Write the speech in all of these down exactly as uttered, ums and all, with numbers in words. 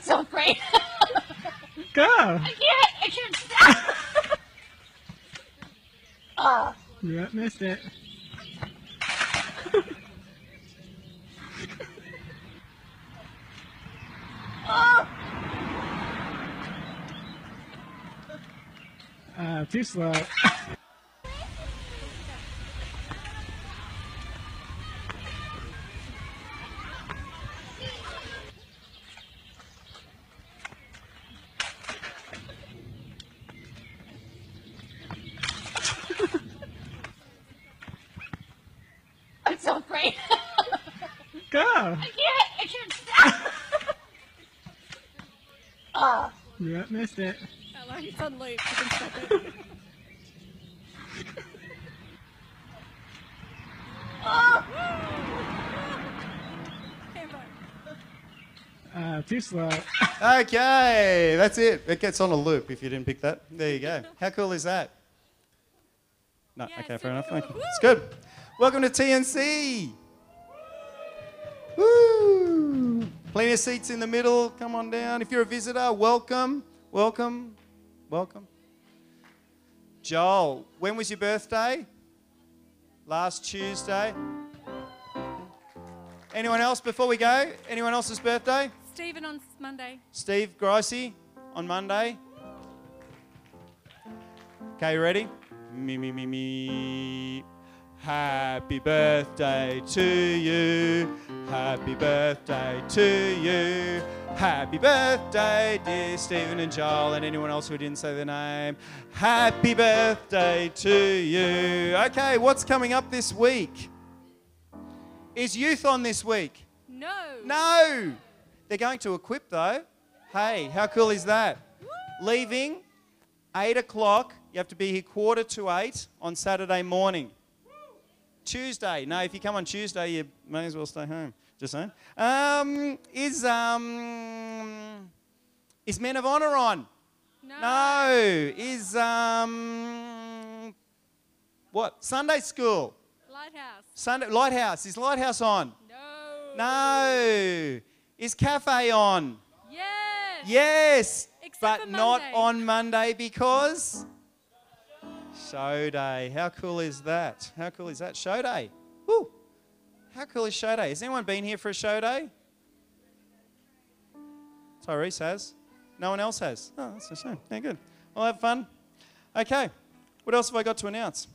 so great. Go. I can't. I can't stop. Oh. Yeah, missed it. Oh. Uh, too slow. I'm so afraid. Go. I can't. I can't stop. Oh. Yeah, missed it. Ella, it's on loop. You can stop it. Oh. Hambo. Uh, too slow. Okay, that's it. It gets on a loop if you didn't pick that. There you go. How cool is that? No, Yeah, okay, it's fair enough. cool. Okay. It's good. Welcome to T N C. Woo! Plenty of seats in the middle. Come on down. If you're a visitor, welcome, welcome, welcome. Joel, when was your birthday? Last Tuesday. Anyone else before we go? Anyone else's birthday? Stephen on Monday. Steve Gricey on Monday. Okay, you ready? Me, me, me, me. Happy birthday to you. Happy birthday to you. Happy birthday, dear Stephen and Joel, and anyone else who didn't say their name. Happy birthday to you. Okay, what's coming up this week? Is youth on this week? No. No. They're going to Equip though. Hey, how cool is that? Leaving eight o'clock. You have to be here quarter to eight on Saturday morning. Tuesday. No, if you come on Tuesday, you may as well stay home. Just saying. Um, is um, is Men of Honor on? No. No. Is um, what? Sunday school. Lighthouse. Sunday Lighthouse. Is Lighthouse on? No. No. Is Cafe on? Yes. Yes. Except but for not Monday. on Monday because Show Day. How cool is that? How cool is that? Show Day. Woo. How cool is Show Day? Has anyone been here for a Show Day? Tyrese has. No one else has. Oh, that's a shame. Yeah, good. I'll have fun. Okay. What else have I got to announce?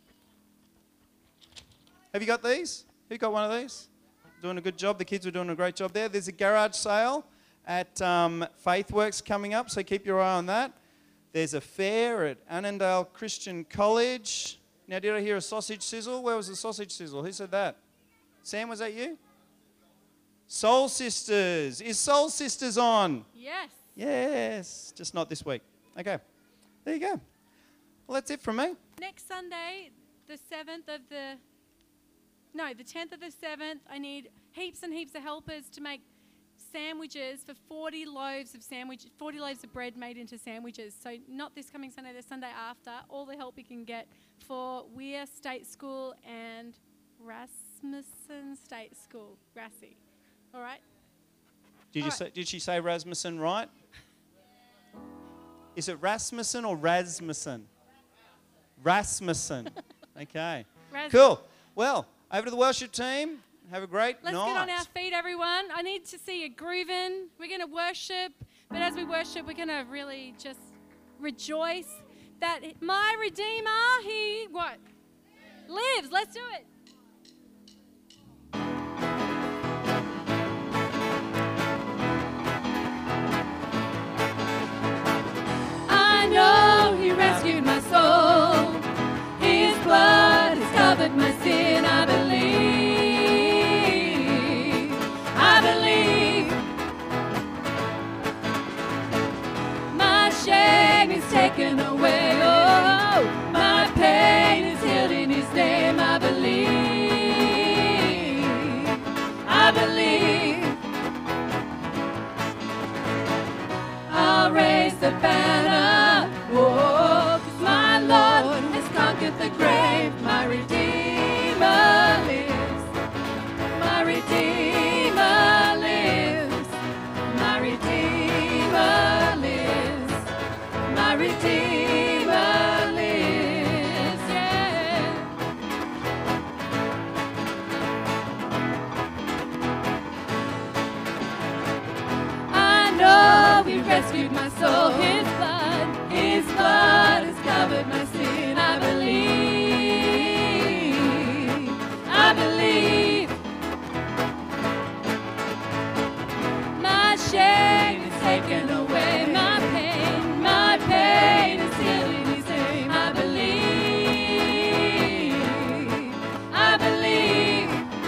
Have you got these? Who got one of these? Doing a good job. The kids are doing a great job there. There's a garage sale at um, Faithworks coming up, so keep your eye on that. There's a fair at Annandale Christian College. Now, did I hear a sausage sizzle? Where was the sausage sizzle? Who said that? Sam, was that you? Soul Sisters. Is Soul Sisters on? Yes. Yes. Just not this week. Okay. There you go. Well, that's it from me. Next Sunday, the seventh of the... No, the tenth of the seventh, I need heaps and heaps of helpers to make sandwiches for forty loaves of sandwich, forty loaves of bread made into sandwiches. So not this coming Sunday, the Sunday after. All the help you can get for Weir State School and Rasmussen State School, Rassie. All right? Did you All right. say? Did she say Rasmussen right? Is it Rasmussen or Rasmussen? Rasmussen. Okay. Ras- Cool. Well, over to the worship team. Have a great Let's night. get on our feet, everyone. I need to see you grooving. We're going to worship, but as we worship, we're going to really just rejoice that my Redeemer, he what? Lives. Let's do it. I know he rescued my soul. His blood has covered my sin. I believe. I believe. My shame is taken away. Oh, my pain is healed in his name. I believe. I believe. I'll raise the banner. Oh, 'cause my Lord has conquered the grave. My Redeemer lives. My Redeemer lives. My Redeemer. rescued my soul. His blood, His blood has covered my sin. I believe, I believe. My shame is taken away. My pain, my pain is healed in His name. I believe, I believe.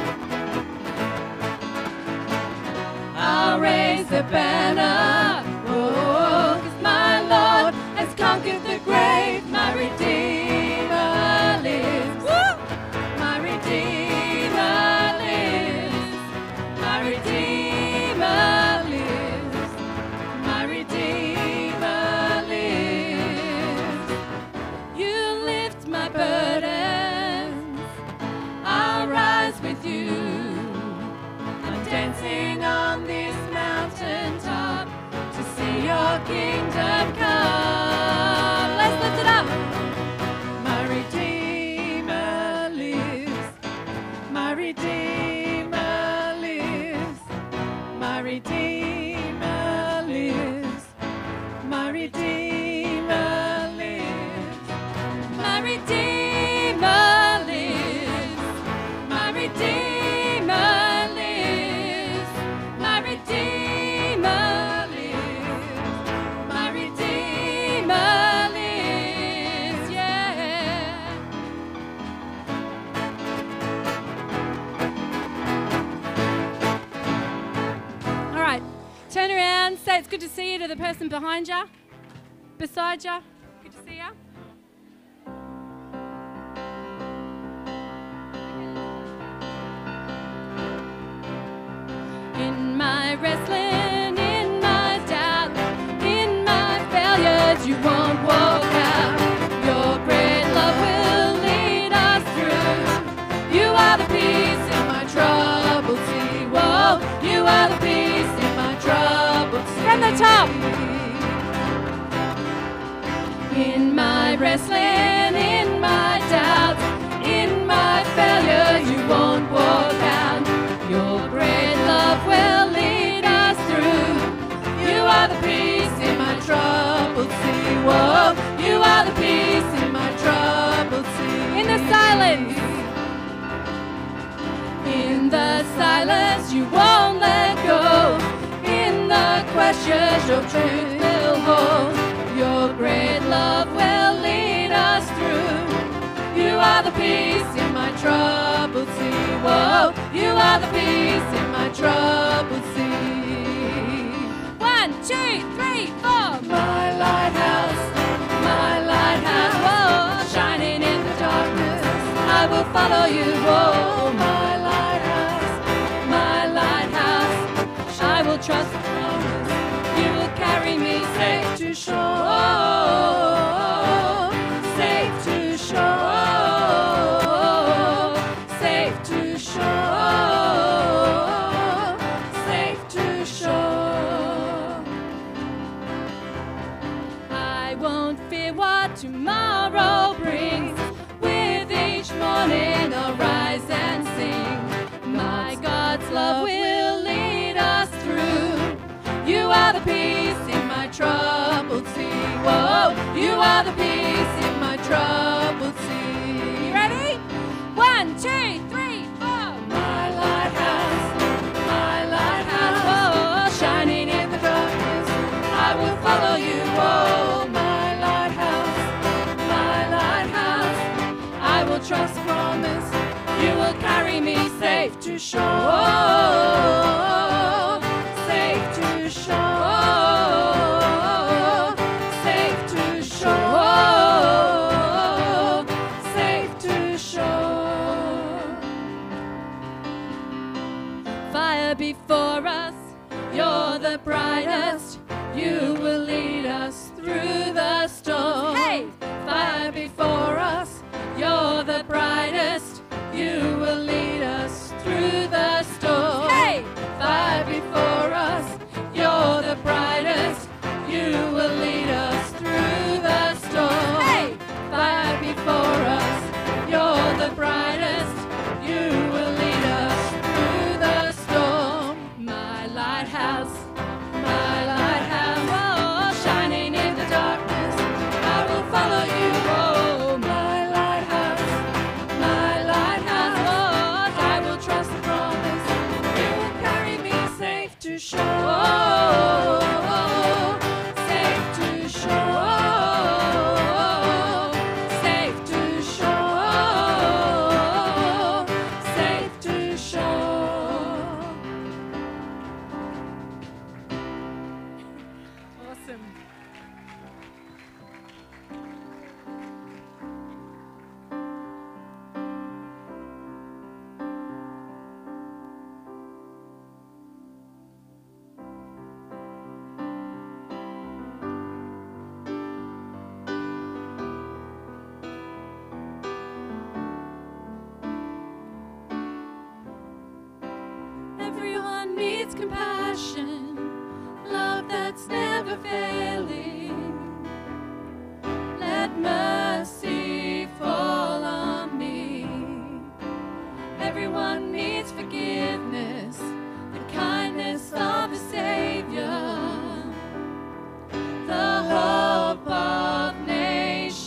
I'll raise the banner, oh, 'cause my Lord has conquered the grave. My Redeemer lives. Woo! My Redeemer lives. My Redeemer lives. My Redeemer lives. You lift my burdens. I'll rise with you. I'm dancing on this mountaintop to see your kingdom come. Let's lift it up. My Redeemer lives. My Redeemer lives. My Redeemer lives. My Redeemer lives. My Redeemer lives. My Redeemer lives. My Redeemer lives. My Redeemer lives. Yeah. All right. Turn around. Say it's good to see you to the person behind you, beside you. Good to see you. In my wrestling, in my doubt, in my failures, you won't walk out. Your great love will lead us through. You are the peace in my troubled sea. Whoa, you are the peace in my troubled sea. From the top. In my wrestling, in my doubt, in my failures, you won't walk out. Your great love will lead us through. You are the peace in my troubled sea. Whoa, you are the peace in my troubled sea. In the silence, in the silence, you won't let go. In the questions, your truth will hold. Your great love will lead us through. You are the peace in my troubled sea. Whoa, you are the peace in my troubled sea. One, two, three, four. My lighthouse, my lighthouse, whoa, shining in the darkness. I will follow you. Whoa, my lighthouse, my lighthouse. I will trust the promise. You will carry me safe to shore, safe to shore, safe to shore, safe to shore. I won't fear what tomorrow brings. With each morning I'll rise and sing. My God's love will lead us through. You are the peace in my troubled sea. Whoa, you are the peace in my troubled sea. You ready? One, two, three, four. My lighthouse, my lighthouse, whoa, shining in the darkness. I will follow you. Whoa, my lighthouse, my lighthouse. I will trust promise. You will carry me safe to shore, safe to shore, safe to shore, safe to shore. Fire before us, you're the brightest. You will lead us through the storm. Hey! Fire before us, you're the brightest. You will lead us through the storm. Hey! Fire before us, you're the brightest. You will lead us through the storm. Hey! Fire before us, you're the brightest. You will lead us through the storm. My lighthouse, my lighthouse, oh, that's compassion, love that's never failing. Let mercy fall on me. Everyone needs forgiveness, the kindness of a Savior, the hope of nations.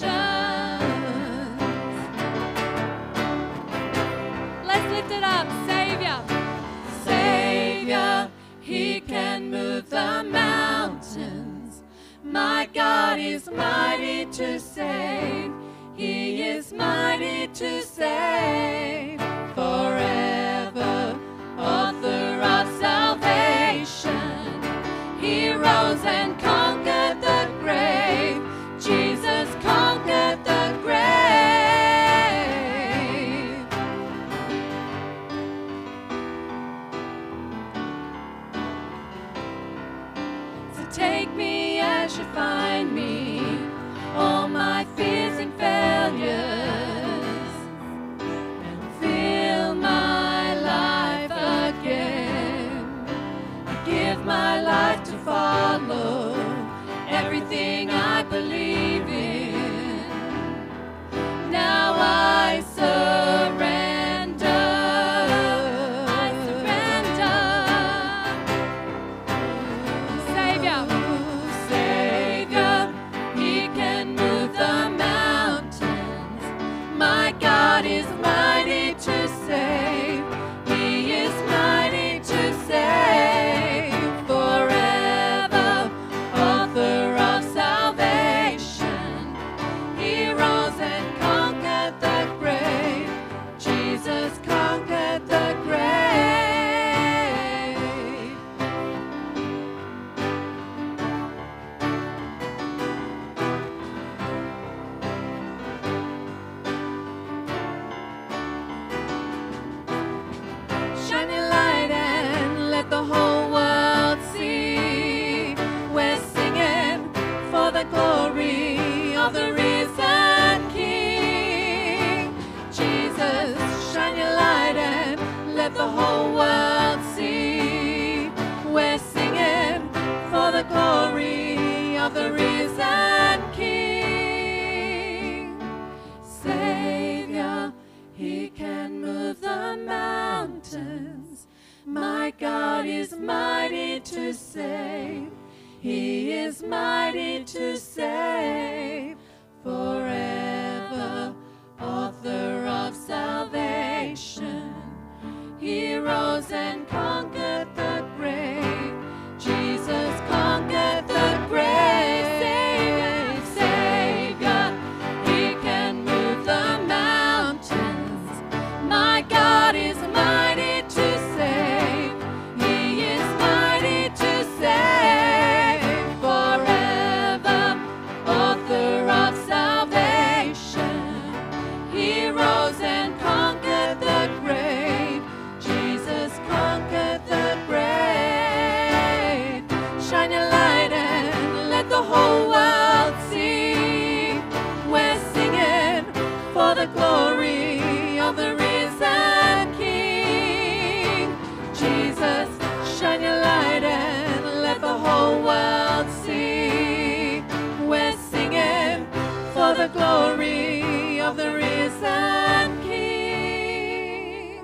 Let's lift it up, Savior. Savior, He can move the mountains. My God is mighty to save. He is mighty to save. Forever, author of salvation. He rose and conquered the grave. Jesus conquered the grave. So take me as you find me, all my fears and failures, and fill my life again. I give my life to follow everything I believe in. Now I surrender. I surrender. Savior, Savior, He can move the mountains. My God is mighty to save. He is mighty to save. Forever, author of salvation. He rose and conquered the grave. Jesus conquered the grave. Shine your light and let the whole world see. We're singing for the glory of the risen King. Jesus, shine your light and let the whole world see. We're singing for the glory of the risen King. Savior, He can move the mountains. My God is mighty to save. He is mighty to save. Forever, author of salvation. He rose and conquered the grave. Jesus conquered the grave. Savior, Savior, He can move the mountains. My God is mighty to save. He is mighty to save. Forever, author of salvation. He rose and conquered the grave. Jesus conquered the grave. Shine your light and let the whole world see. We're singing for the glory of the risen King. Jesus, shine your light and let the whole world see. We're singing for the glory of the risen King.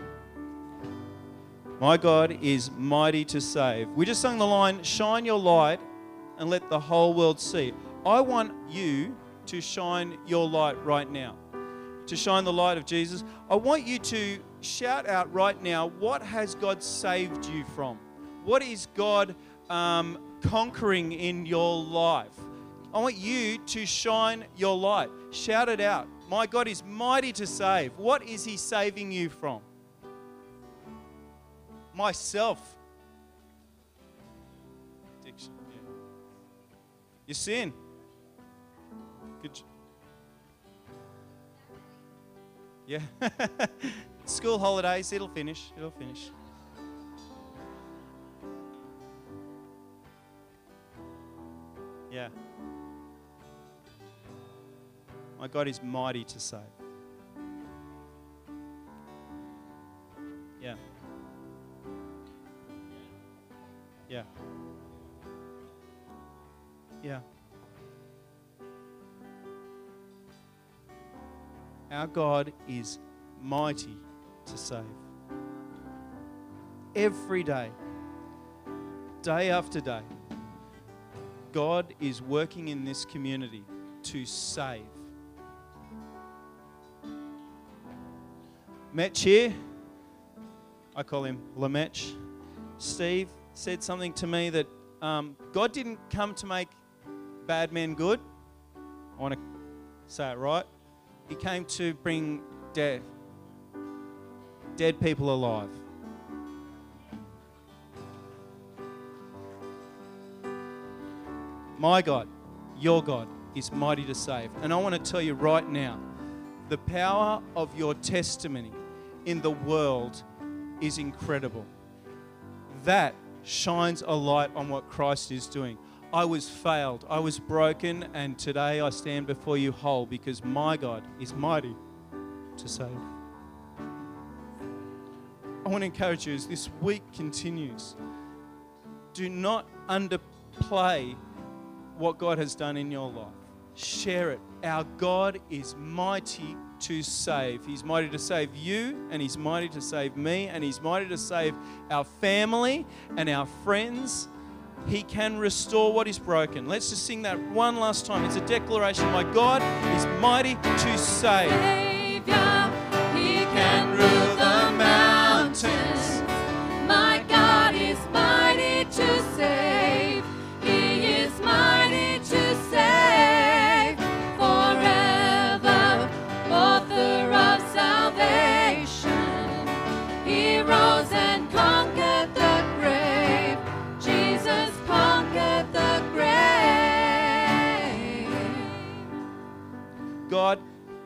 My God is mighty to save. We just sung the line, shine your light and let the whole world see. I want you to shine your light right now, to shine the light of Jesus. I want you to shout out right now, what has God saved you from? What is God um, conquering in your life? I want you to shine your light. Shout it out. My God is mighty to save. What is He saving you from? Myself. Addiction. Yeah. Your sin. Good. Yeah. School holidays, it'll finish. It'll finish. Yeah. My God is mighty to save. Yeah. Yeah. Our God is mighty to save. Every day, day after day, God is working in this community to save. Metch here, I call him Lametch. Steve said something to me that um, God didn't come to make bad men good. I want to say it right. He came to bring dead, dead people alive. My God, your God, is mighty to save. And I want to tell you right now, the power of your testimony in the world is incredible. That shines a light on what Christ is doing. I was failed, I was broken, and today I stand before you whole because my God is mighty to save. I want to encourage you as this week continues, do not underplay what God has done in your life. Share it. Our God is mighty to save. He's mighty to save you, and He's mighty to save me, and He's mighty to save our family and our friends. He can restore what is broken. Let's just sing that one last time. It's a declaration. My God is mighty to save. Savior, He can rule the mountains. My God is mighty to save. He is mighty to save forever. Author of salvation, He rose and conquered the grave. Jesus conquered the grave. God,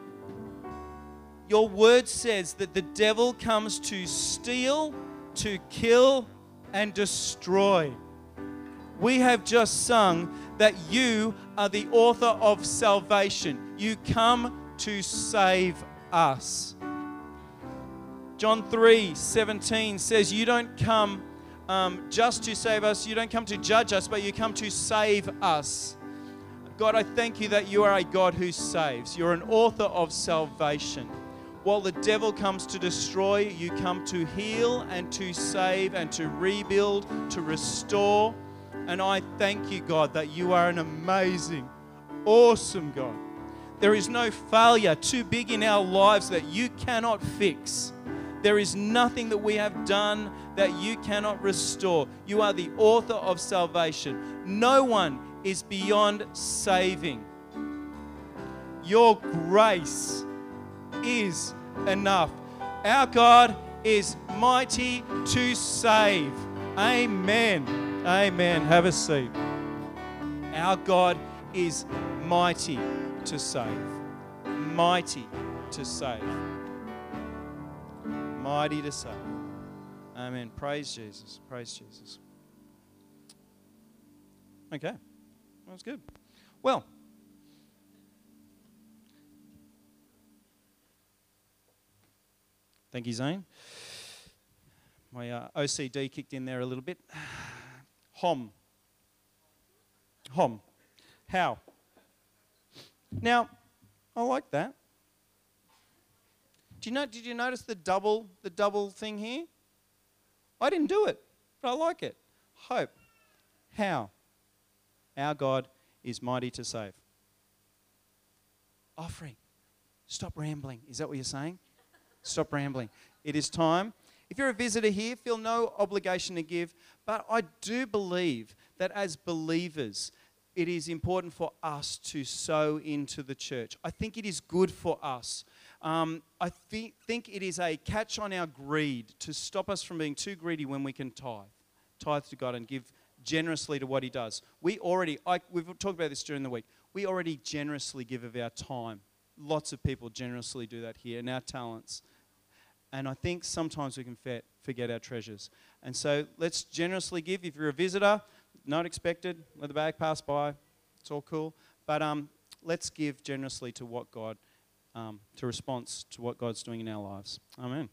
your word says that the devil comes to steal, to kill, and destroy. We have just sung that you are the author of salvation. You come to save us. John three seventeen says you don't come um, just to save us, you don't come to judge us, but you come to save us. God, I thank you that you are a God who saves. You're an author of salvation. While the devil comes to destroy, you come to heal and to save and to rebuild, to restore. And I thank you, God, that you are an amazing, awesome God. There is no failure too big in our lives that you cannot fix. There is nothing that we have done that you cannot restore. You are the author of salvation. No one is beyond saving. Your grace is enough. Our God is mighty to save. Amen. Amen. Have a seat. Our God is mighty to save. Mighty to save. Mighty to save. Amen. Praise Jesus. Praise Jesus. Okay. That was good. Well, thank you, Zane. My uh, O C D kicked in there a little bit. Hom. Hom. How? Now, I like that. Do you know? Did you notice the double, the double thing here? I didn't do it, but I like it. Hope. How? Our God is mighty to save. Offering. Stop rambling. Is that what you're saying? Stop rambling. It is time. If you're a visitor here, feel no obligation to give, but I do believe that as believers, it is important for us to sow into the church. I think it is good for us. Um, I th- think it is a catch on our greed to stop us from being too greedy when we can tithe. Tithe to God and give generously to what He does. We already, I, we've talked about this during the week, we already generously give of our time. Lots of people generously do that here, and our talents. And I think sometimes we can forget our treasures. And so let's generously give. If you're a visitor, not expected, let the bag pass by. It's all cool. But um, let's give generously to what God, um, to response to what God's doing in our lives. Amen.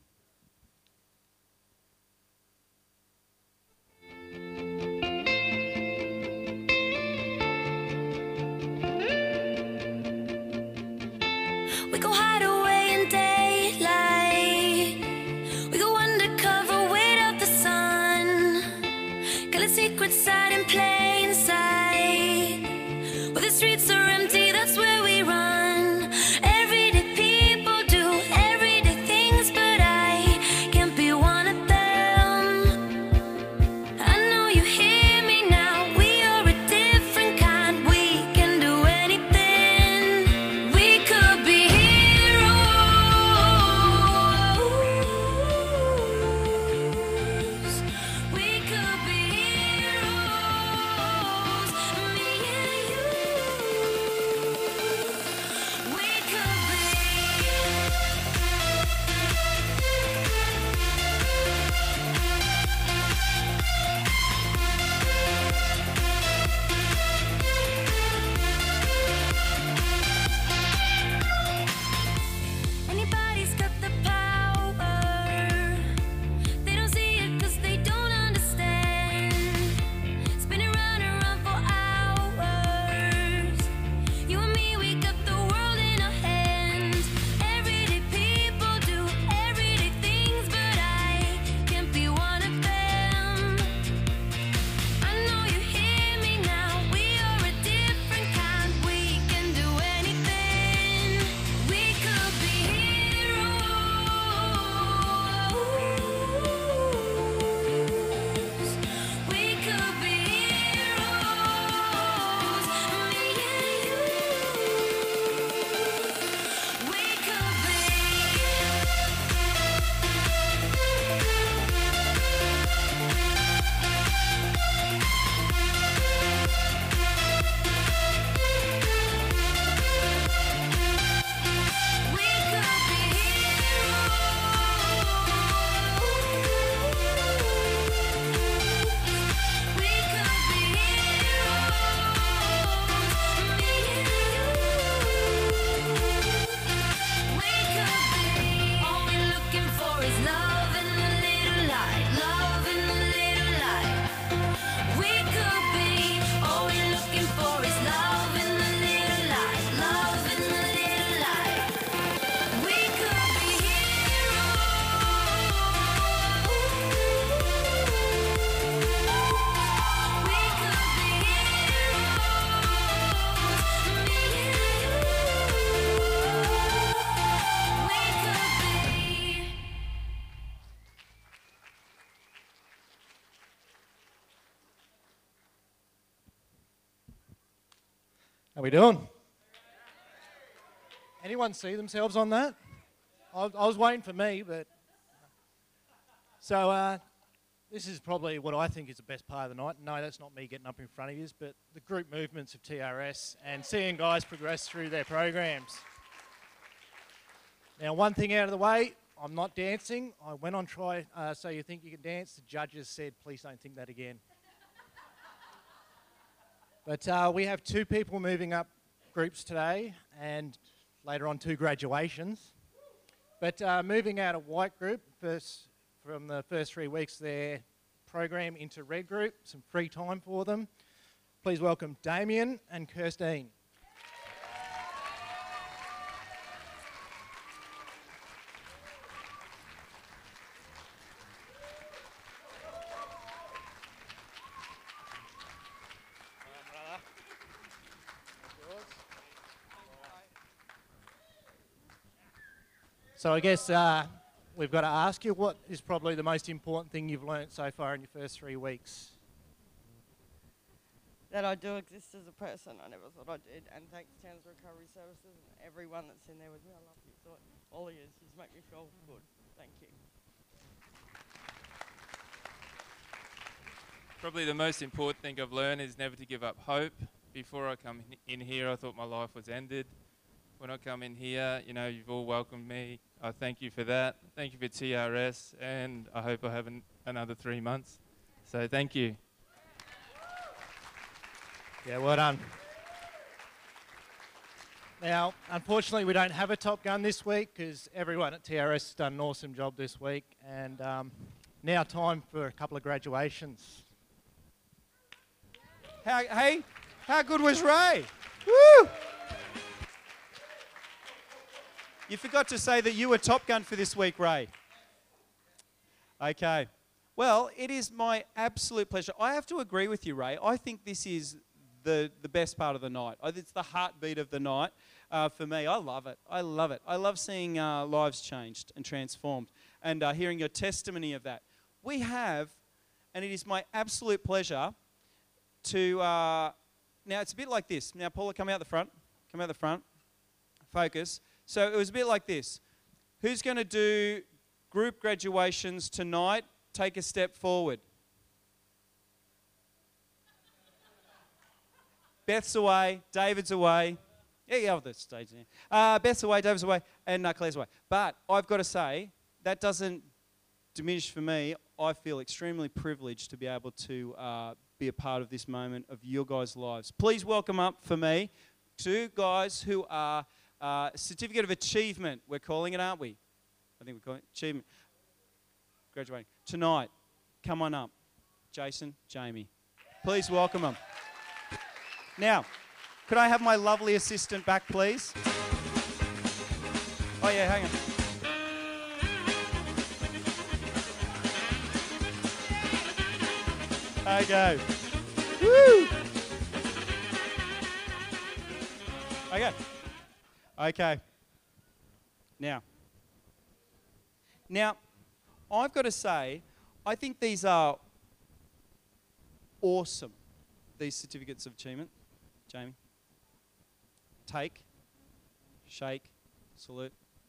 How we doing? Anyone see themselves on that? I, I was waiting for me, but... So, uh, this is probably what I think is the best part of the night. No, that's not me getting up in front of you, but the group movements of T R S and seeing guys progress through their programs. Now, one thing out of the way, I'm not dancing. I went on try, uh, so you think you can dance. The judges said, please don't think that again. But uh, we have two people moving up groups today, and later on two graduations. But uh, moving out of white group, first from the first three weeks of their program into red group, some free time for them. Please welcome Damien and Kirstine. So I guess uh, we've got to ask you, what is probably the most important thing you've learnt so far in your first three weeks? That I do exist as a person. I never thought I did. And thanks Towns Recovery Services and everyone that's in there with me. I love you. So all of you just make me feel good. Thank you. Probably the most important thing I've learned is never to give up hope. Before I come in here, I thought my life was ended. When I come in here, you know, you've all welcomed me. I thank you for that. Thank you for T R S, and I hope I have an, another three months. So thank you. Yeah, well done. Now, unfortunately, we don't have a Top Gun this week because everyone at T R S has done an awesome job this week. And um, now time for a couple of graduations. How, hey, how good was Ray? Woo! You forgot to say that you were Top Gun for this week, Ray. Okay. Well, it is my absolute pleasure. I have to agree with you, Ray. I think this is the, the best part of the night. It's the heartbeat of the night uh, for me. I love it. I love it. I love seeing uh, lives changed and transformed and uh, hearing your testimony of that. We have, and it is my absolute pleasure to, uh, now it's a bit like this. Now, Paula, come out the front. Come out the front. Focus. So it was a bit like this. Who's going to do group graduations tonight? Take a step forward. Beth's away. David's away. Yeah, yeah, the stage there. Uh, Beth's away. David's away. And uh, Claire's away. But I've got to say, that doesn't diminish for me. I feel extremely privileged to be able to uh, be a part of this moment of your guys' lives. Please welcome up for me two guys who are Uh, certificate of achievement, we're calling it, aren't we? I think we're calling it achievement. Graduating. Tonight, come on up. Jason, Jamie. Please welcome them. Now, could I have my lovely assistant back, please? Oh, yeah, hang on. Okay. Woo! Okay. Okay. Now, now, I've got to say, I think these are awesome, these certificates of achievement. Jamie. Take, shake, salute.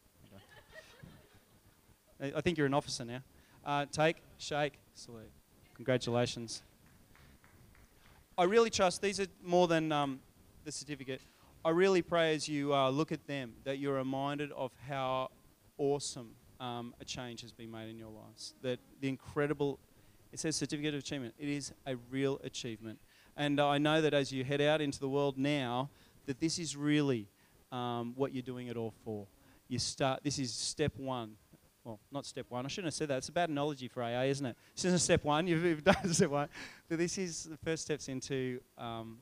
Okay. I think you're an officer now. Uh, take, shake, salute. Congratulations. I really trust, these are more than um, the certificate. I really pray as you uh, look at them that you're reminded of how awesome um, a change has been made in your lives. That the incredible, it says certificate of achievement, it is a real achievement. And uh, I know that as you head out into the world now, that this is really um, what you're doing it all for. You start, this is step one. Well, not step one, I shouldn't have said that. It's a bad analogy for A A, isn't it? This isn't step one, you've, you've done step one. But this is the first steps into um,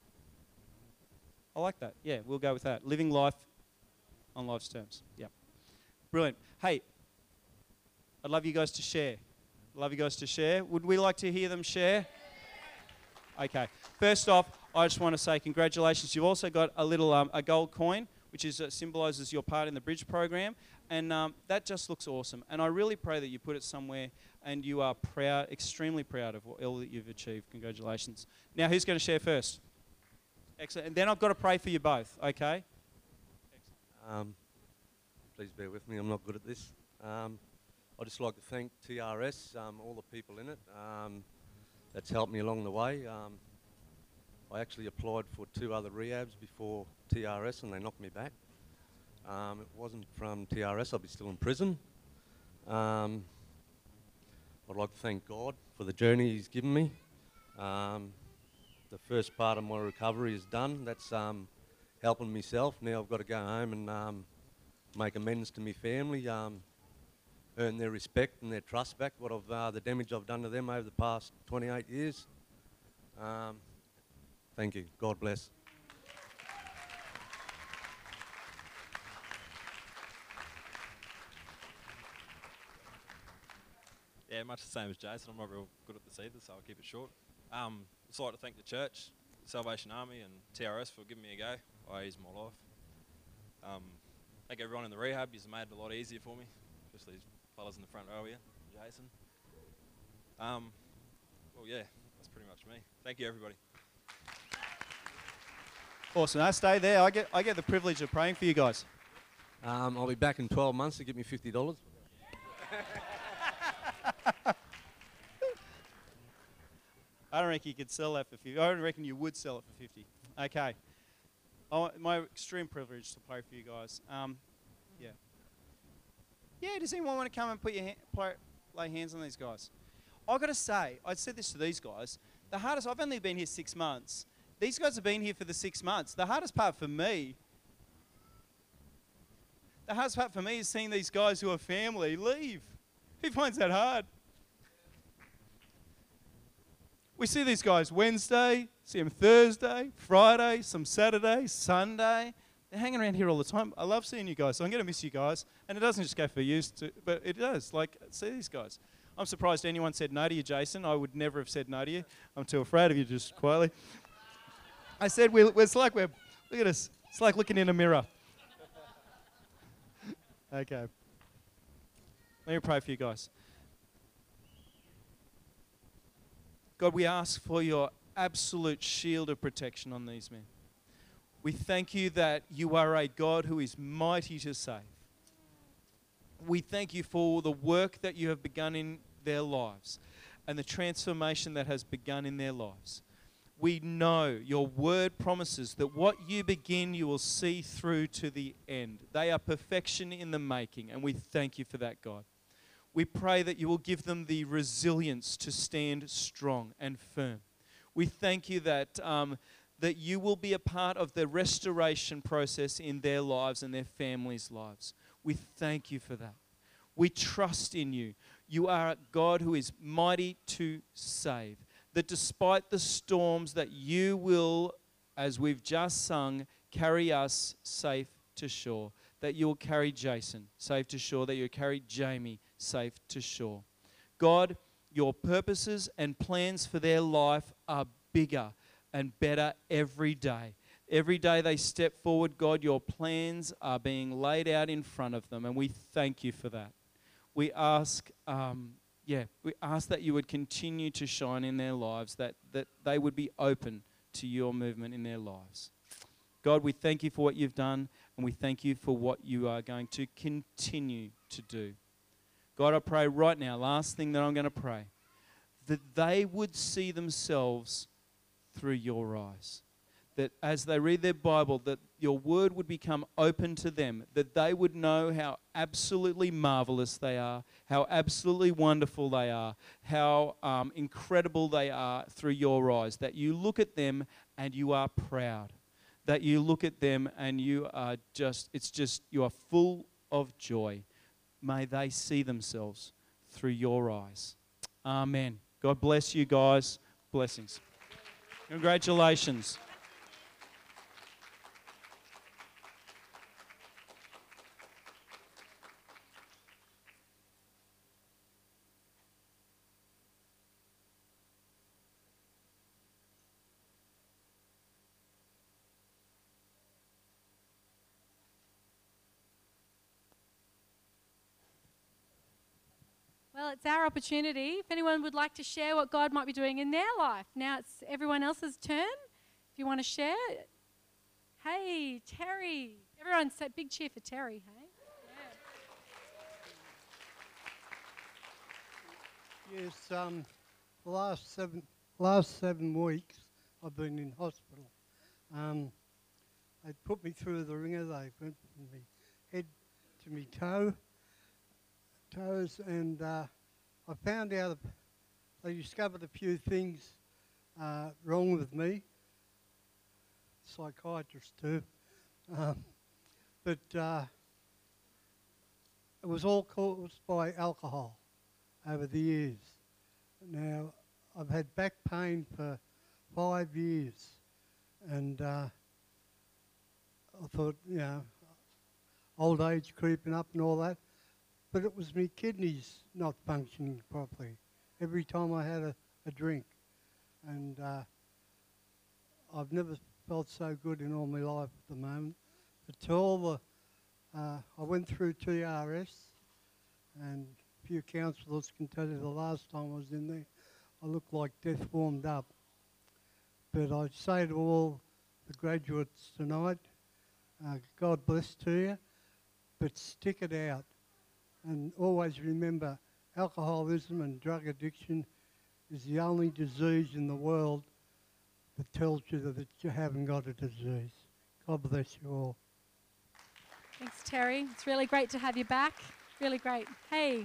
I like that. Yeah, we'll go with that. Living life on life's terms. Yeah. Brilliant. Hey, I'd love you guys to share. I'd love you guys to share. Would we like to hear them share? Okay. First off, I just want to say congratulations. You've also got a little um, a gold coin, which is uh, symbolises your part in the Bridge program, and um, that just looks awesome. And I really pray that you put it somewhere and you are proud, extremely proud of all that you've achieved. Congratulations. Now, who's going to share first? Excellent. And then I've got to pray for you both, okay? Um, please bear with me, I'm not good at this. Um, I'd just like to thank T R S, um, all the people in it. Um, that's helped me along the way. Um, I actually applied for two other rehabs before T R S and they knocked me back. Um, it wasn't from T R S, I'd be still in prison. Um, I'd like to thank God for the journey He's given me. Um, the first part of my recovery is done. That's um, helping myself. Now I've got to go home and um, make amends to my family, um, earn their respect and their trust back, what I've, uh, the damage I've done to them over the past twenty-eight years. Um, thank you. God bless. Yeah, much the same as Jason. I'm not real good at this either, so I'll keep it short. Um, I'd just like to thank the church, Salvation Army and T R S for giving me a go. I use my life. Um, thank everyone in the rehab. You've made it a lot easier for me, especially these fellas in the front row here, Jason. Um, well, yeah, that's pretty much me. Thank you, everybody. Awesome. Now stay there. I get, I get the privilege of praying for you guys. Um, I'll be back in twelve months to give me fifty dollars. I don't reckon you could sell that for fifty. I don't reckon you would sell it for fifty. Okay. Oh, my extreme privilege to pray for you guys. Um, yeah. Yeah, does anyone want to come and put your hand, play, lay hands on these guys? I've got to say, I said this to these guys, the hardest, I've only been here six months. These guys have been here for the six months. The hardest part for me, the hardest part for me is seeing these guys who are family leave. Who finds that hard? We see these guys Wednesday, see them Thursday, Friday, some Saturday, Sunday. They're hanging around here all the time. I love seeing you guys, so I'm going to miss you guys. And it doesn't just go for you, to, but it does. Like, see these guys. I'm surprised anyone said no to you, Jason. I would never have said no to you. I'm too afraid of you, just quietly. I said, we're, it's like we're, look at us. It's like looking in a mirror. Okay. Let me pray for you guys. God, we ask for your absolute shield of protection on these men. We thank you that you are a God who is mighty to save. We thank you for the work that you have begun in their lives and the transformation that has begun in their lives. We know your word promises that what you begin, you will see through to the end. They are perfection in the making, and we thank you for that, God. We pray that you will give them the resilience to stand strong and firm. We thank you that, um, that you will be a part of the restoration process in their lives and their families' lives. We thank you for that. We trust in you. You are a God who is mighty to save. That despite the storms that you will, as we've just sung, carry us safe to shore. That you will carry Jason safe to shore. That you'll carry Jamie safe to shore. God, your purposes and plans for their life are bigger and better every day. Every day they step forward, God, your plans are being laid out in front of them, and we thank you for that. We ask, um, yeah, we ask that you would continue to shine in their lives, that, that they would be open to your movement in their lives. God, we thank you for what you've done, and we thank you for what you are going to continue to do. God, I pray right now, last thing that I'm going to pray, that they would see themselves through your eyes. That as they read their Bible, that your word would become open to them, that they would know how absolutely marvelous they are, how absolutely wonderful they are, how um, incredible they are through your eyes, that you look at them and you are proud, that you look at them and you are just, it's just, you are full of joy. May they see themselves through your eyes. Amen. God bless you guys. Blessings. Congratulations. Well, it's our opportunity. If anyone would like to share what God might be doing in their life, now it's everyone else's turn if you want to share. Hey, Terry. Everyone say big cheer for Terry, hey? Yes, um, the last seven last seven weeks I've been in hospital. Um, they put me through the ringer. They went from me head to me toe, toes, and uh, I found out they discovered a few things uh, wrong with me. Psychiatrist too, um, but uh, it was all caused by alcohol over the years. Now, I've had back pain for five years, and uh, I thought, you know, old age creeping up and all that, but it was my kidneys not functioning properly every time I had a, a drink, and uh, I've never felt so good in all my life at the moment. But to all the, uh, I went through T R S, and few counsellors can tell you the last time I was in there, I looked like death warmed up. But I'd say to all the graduates tonight, uh, God bless to you, but stick it out. And always remember, alcoholism and drug addiction is the only disease in the world that tells you that you haven't got a disease. God bless you all. Thanks, Terry. It's really great to have you back. Really great. Hey.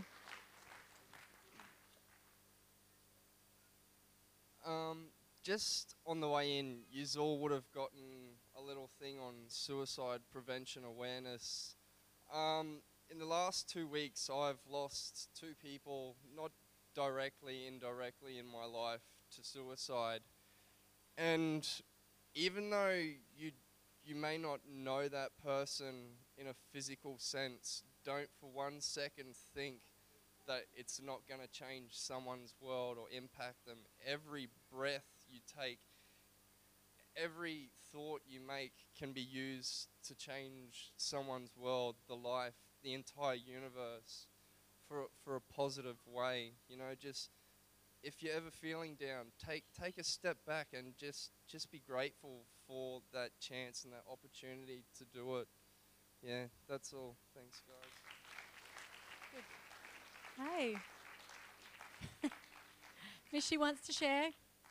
Um, just on the way in, you all would have gotten a little thing on suicide prevention awareness. Um, in the last two weeks, I've lost two people, not directly, indirectly in my life, to suicide. And even though you you may not know that person in a physical sense, don't for one second think that it's not going to change someone's world or impact them. Every breath you take, every thought you make can be used to change someone's world, the life, the entire universe for, for a positive way. You know, just if you're ever feeling down, take take a step back and just, just be grateful for that chance and that opportunity to do it. Yeah, that's all. Thanks, guys. Hey. Mishi wants to share.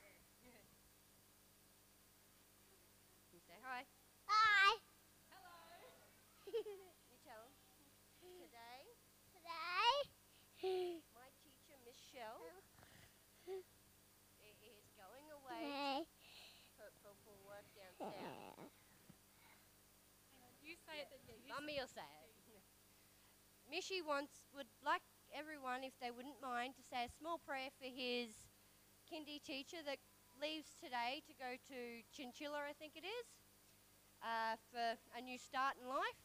You say hi. Hi. Hello. You tell 'em. Today, Today. my teacher, Miss Shell, i- is going away Today. for, for, for work downstairs. You say it then. Yeah, you Mummy will say it. Mishi wants, would like everyone, if they wouldn't mind, to say a small prayer for his kindy teacher that leaves today to go to Chinchilla, I think it is, uh, for a new start in life.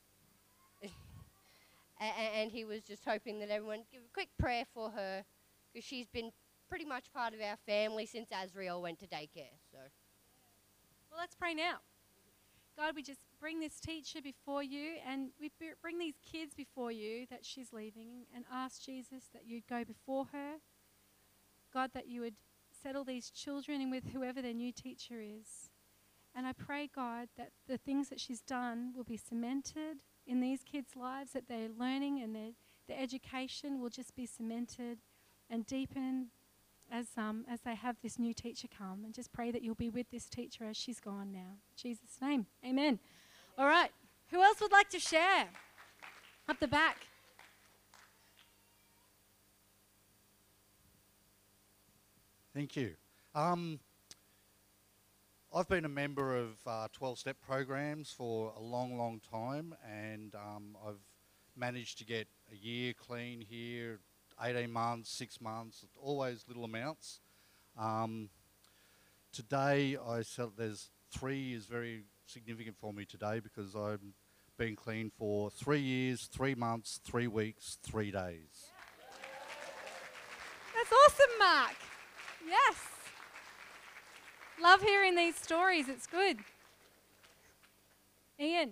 a- and he was just hoping that everyone give a quick prayer for her, because she's been pretty much part of our family since Azriel went to daycare. So, Well, let's pray now. God, we just bring this teacher before you, and we b- bring these kids before you that she's leaving, and ask Jesus that you'd go before her. God, that you would settle these children in with whoever their new teacher is. And I pray, God, that the things that she's done will be cemented in these kids' lives, that they're learning and their, their education will just be cemented and deepen as um, as they have this new teacher come. And just pray that you'll be with this teacher as she's gone now. In Jesus' name, amen. All right, who else would like to share? Up the back. Thank you. Um, I've been a member of uh, twelve-step programs for a long, long time, and um, I've managed to get a year clean here, eighteen months, six months, always little amounts. Um, today, I felt there's three is very significant for me today, because I've been clean for three years, three months, three weeks, three days. That's awesome, Mark. Yes. Love hearing these stories. It's good. Ian.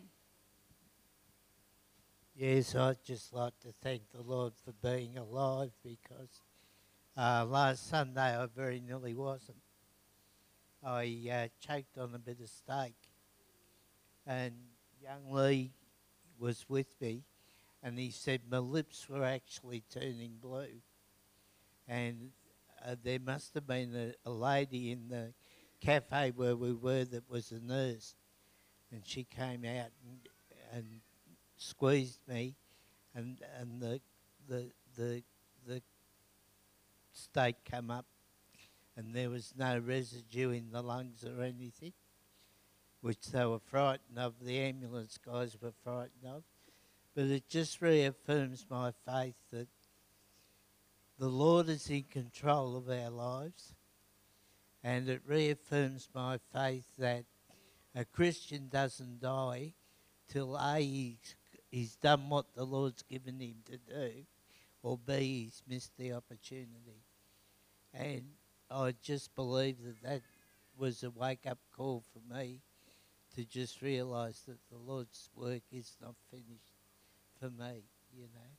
Yes, I'd just like to thank the Lord for being alive, because uh, last Sunday I very nearly wasn't. I uh, choked on a bit of steak. And young Lee was with me, and he said my lips were actually turning blue. And uh, there must have been a, a lady in the cafe where we were that was a nurse, and she came out and, and squeezed me, and and the the the the steak come up, and there was no residue in the lungs or anything, which they were frightened of. The ambulance guys were frightened of, but it just reaffirms my faith that the Lord is in control of our lives, and it reaffirms my faith that a Christian doesn't die till A, he's, he's done what the Lord's given him to do, or B, he's missed the opportunity. And I just believe that that was a wake-up call for me to just realise that the Lord's work is not finished for me, you know.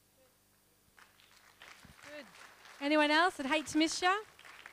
Good. Anyone else that hate to miss ya?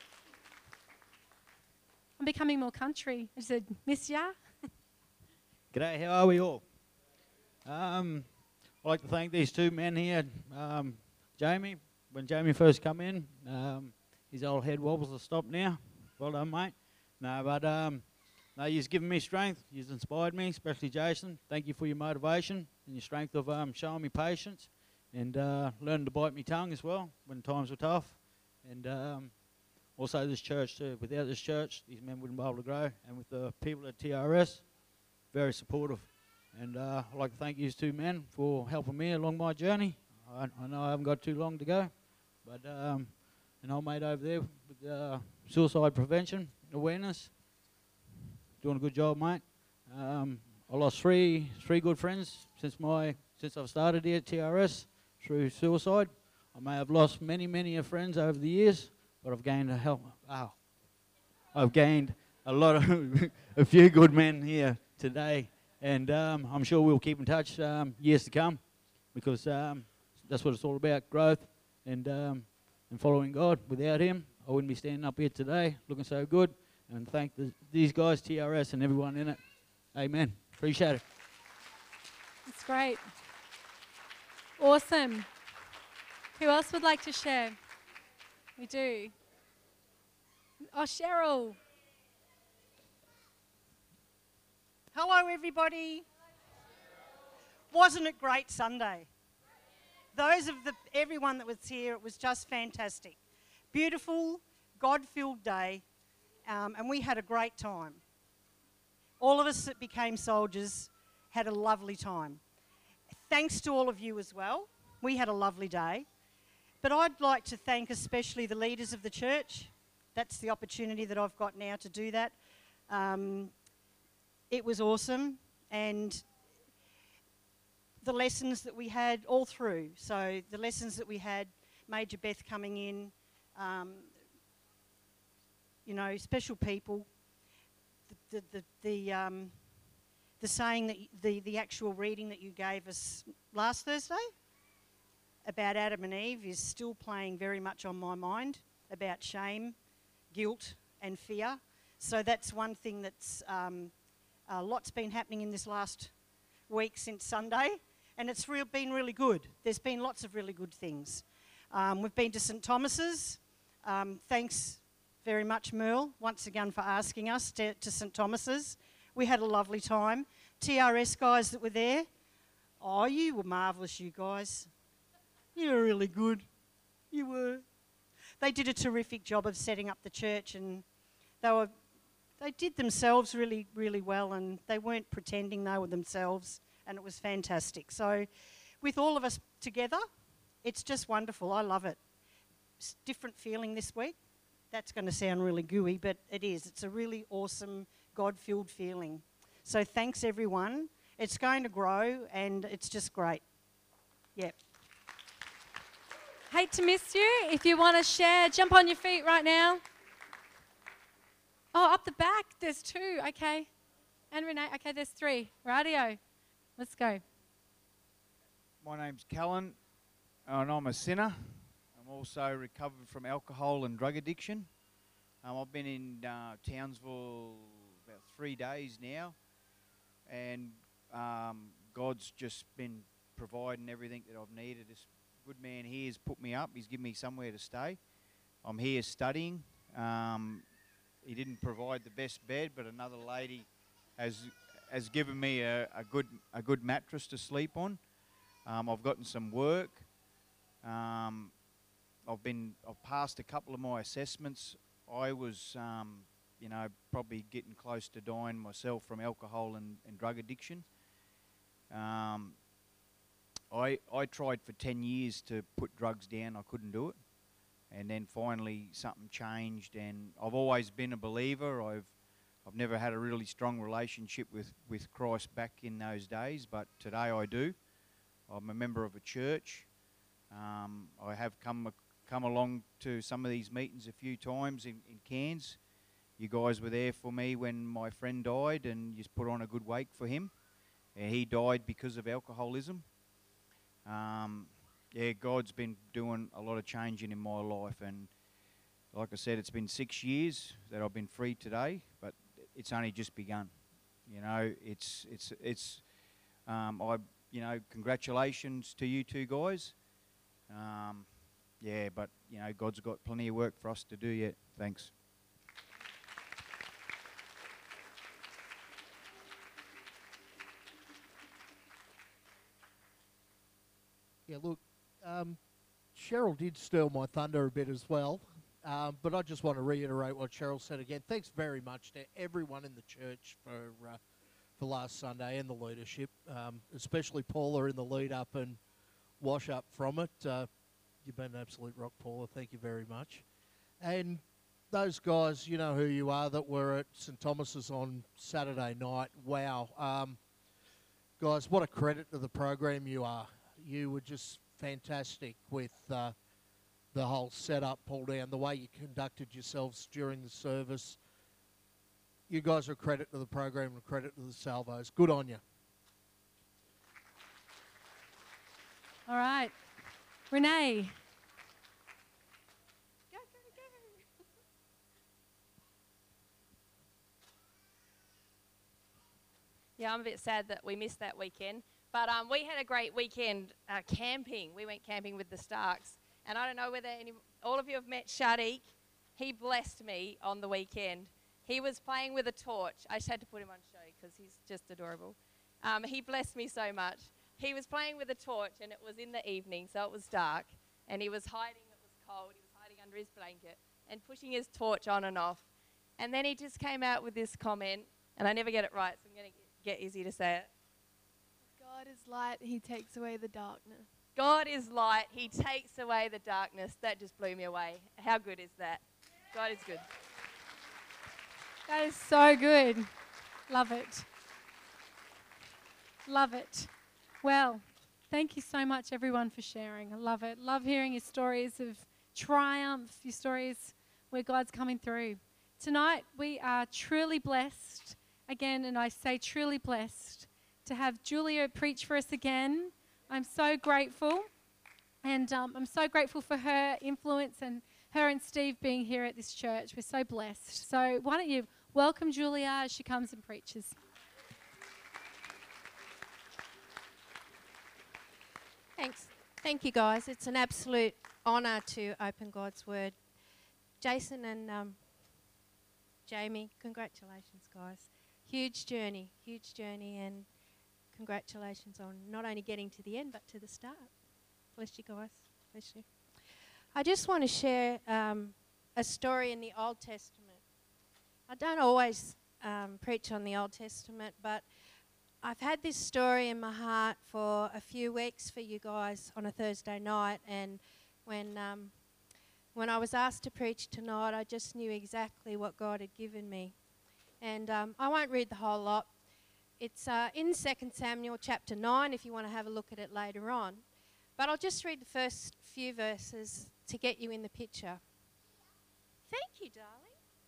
I'm becoming more country. I said, miss ya? G'day, how are we all? Um, I'd like to thank these two men here. Um, Jamie, when Jamie first come in, um, his old head wobbles to stop now. Well done, mate. No, but um, no, you've given me strength. You've inspired me, especially Jason. Thank you for your motivation and your strength of um, showing me patience and uh, learning to bite my tongue as well when times were tough. And um, also this church too. Without this church, these men wouldn't be able to grow. And with the people at T R S, very supportive. And uh, I'd like to thank you two men for helping me along my journey. I, I know I haven't got too long to go, but um, an old mate over there with uh, suicide prevention and awareness, doing a good job, mate. Um, I lost three three good friends since my since I've started here at T R S through suicide. I may have lost many many of friends over the years, but I've gained a help. Wow, I've gained a lot of a few good men here today, and um, I'm sure we'll keep in touch um, years to come, because um, that's what it's all about: growth and um, and following God. Without Him, I wouldn't be standing up here today looking so good. And thank the, these guys, T R S, and everyone in it. Amen. Appreciate it. That's great. Awesome. Who else would like to share? We do. Oh, Cheryl. Hello, everybody. Wasn't it great Sunday? Those of the everyone that was here, it was just fantastic. Beautiful, God-filled day. Um, and we had a great time. All of us that became soldiers had a lovely time. Thanks to all of you as well. We had a lovely day. But I'd like to thank especially the leaders of the church. That's the opportunity that I've got now to do that. Um, it was awesome. And the lessons that we had all through. So the lessons that we had, Major Beth coming in, um, you know, special people, the the the, the, um, the saying that y the the actual reading that you gave us last Thursday about Adam and Eve is still playing very much on my mind, about shame, guilt, and fear. So that's one thing that's um, a lot's been happening in this last week since Sunday, and it's real, been really good. There's been lots of really good things. Um, we've been to St Thomas's. Um, thanks. Very much, Merle, once again for asking us to, to St Thomas's. We had a lovely time. T R S guys that were there, oh, you were marvellous, you guys. You were really good. You were. They did a terrific job of setting up the church, and they were, they did themselves really, really well, and they weren't pretending they were themselves, and it was fantastic. So with all of us together, it's just wonderful. I love it. It's a different feeling this week. That's going to sound really gooey, but it is. It's a really awesome, God-filled feeling. So thanks, everyone. It's going to grow, and it's just great. Yep. Hate to miss you. If you want to share, jump on your feet right now. Oh, up the back, there's two. Okay. And Renee, okay, there's three. Radio. Let's go. My name's Callan, and I'm a sinner. I'm also recovered from alcohol and drug addiction. Um, I've been in uh, Townsville about three days now, and um, God's just been providing everything that I've needed. This good man here has put me up. He's given me somewhere to stay. I'm here studying. Um, he didn't provide the best bed, but another lady has has given me a, a good a good mattress to sleep on. Um, I've gotten some work. Um, I've been I've passed a couple of my assessments. I was, um, you know, probably getting close to dying myself from alcohol and, and drug addiction. Um, I I tried for ten years to put drugs down. I couldn't do it, and then finally something changed. And I've always been a believer. I've I've never had a really strong relationship with with Christ back in those days, but today I do. I'm a member of a church. Um, I have come come along to some of these meetings a few times in, in Cairns. You guys were there for me when my friend died, and you put on a good wake for him. And he died because of alcoholism. Um, yeah, God's been doing a lot of changing in my life, and like I said, it's been six years that I've been free today, but it's only just begun. You know, it's it's it's. Um, I you know, congratulations to you two guys. Um, yeah, but you know, God's got plenty of work for us to do yet. Thanks. Yeah, look, um, Cheryl did steal my thunder a bit as well, um, but I just want to reiterate what Cheryl said again. Thanks very much to everyone in the church for uh, for last Sunday and the leadership, um, especially Paula in the lead up and wash up from it. Uh, you've been an absolute rock, Paula. Thank you very much. And those guys, you know who you are, that were at St Thomas's on Saturday night. Wow. Um, guys, what a credit to the program you are. You were just fantastic with uh, the whole setup, pull down, the way you conducted yourselves during the service. You guys are a credit to the program and credit to the Salvos. Good on you. All right. Renee. Yeah, I'm a bit sad that we missed that weekend. But um, we had a great weekend uh, camping. We went camping with the Starks. And I don't know whether any, all of you have met Shadiq. He blessed me on the weekend. He was playing with a torch. I just had to put him on show because he's just adorable. Um, he blessed me so much. He was playing with a torch, and it was in the evening, so it was dark. And he was hiding, it was cold. He was hiding under his blanket and pushing his torch on and off. And then he just came out with this comment, and I never get it right, so I'm going to get Izzy to say it. God is light, he takes away the darkness. God is light, he takes away the darkness. That just blew me away. How good is that? God is good. That is so good. Love it. Love it. Well, thank you so much, everyone, for sharing. I love it. Love hearing your stories of triumph, your stories where God's coming through. Tonight, we are truly blessed, again, and I say truly blessed, to have Julia preach for us again. I'm so grateful, and um, I'm so grateful for her influence and her and Steve being here at this church. We're so blessed. So why don't you welcome Julia as she comes and preaches. Thanks. Thank you, guys. It's an absolute honour to open God's Word. Jason and um, Jamie, congratulations, guys. Huge journey, huge journey, and congratulations on not only getting to the end, but to the start. Bless you, guys. Bless you. I just want to share um, a story in the Old Testament. I don't always um, preach on the Old Testament, but I've had this story in my heart for a few weeks for you guys on a Thursday night, and when um, when I was asked to preach tonight, I just knew exactly what God had given me. And um, I won't read the whole lot. It's uh, in Second Samuel chapter nine if you want to have a look at it later on. But I'll just read the first few verses to get you in the picture. Thank you, darling.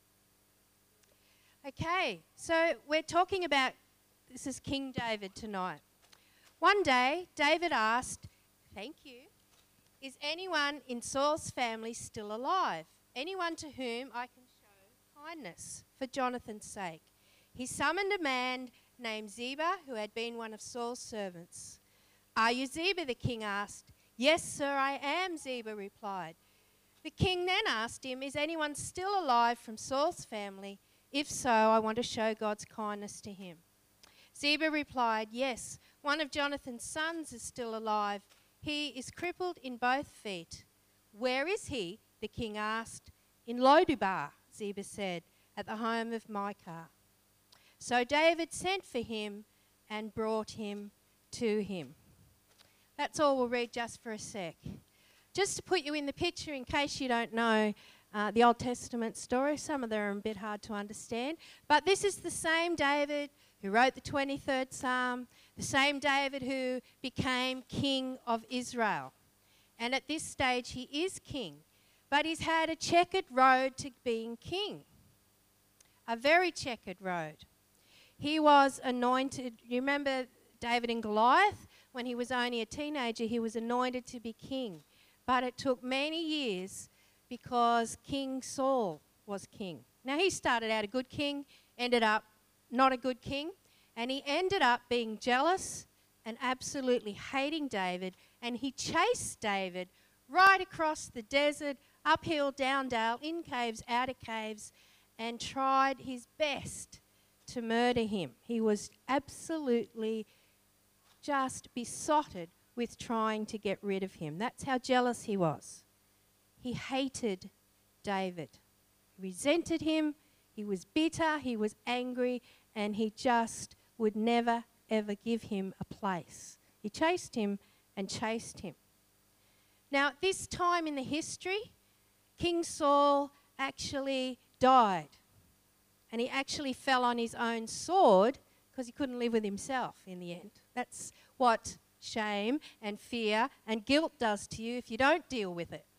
Okay, so we're talking about, this is King David tonight. One day, David asked, thank you, is anyone in Saul's family still alive? Anyone to whom I can show kindness for Jonathan's sake. He summoned a man named Ziba, who had been one of Saul's servants. "Are you Ziba?" the king asked. "Yes, sir, I am," Ziba replied. The king then asked him, "Is anyone still alive from Saul's family? If so, I want to show God's kindness to him." Ziba replied, "Yes, one of Jonathan's sons is still alive. He is crippled in both feet." "Where is he?" the king asked. "In Lodebar," Ziba said, "at the home of Micah." So David sent for him and brought him to him. That's all we'll read just for a sec. Just to put you in the picture, in case you don't know uh, the Old Testament story, some of them are a bit hard to understand, but this is the same David who wrote the twenty-third Psalm, the same David who became king of Israel. And at this stage he is king, but he's had a checkered road to being king, a very checkered road. He was anointed. You remember David and Goliath? When he was only a teenager, he was anointed to be king. But it took many years because King Saul was king. Now, he started out a good king, ended up not a good king, and he ended up being jealous and absolutely hating David, and he chased David right across the desert, uphill, down dale, in caves, out of caves, and tried his best to murder him. He was absolutely just besotted with trying to get rid of him. That's how jealous he was. He hated David. He resented him. He was bitter. He was angry. And he just would never, ever give him a place. He chased him and chased him. Now, at this time in the history, King Saul actually died. And he actually fell on his own sword because he couldn't live with himself in the end. That's what shame and fear and guilt does to you if you don't deal with it.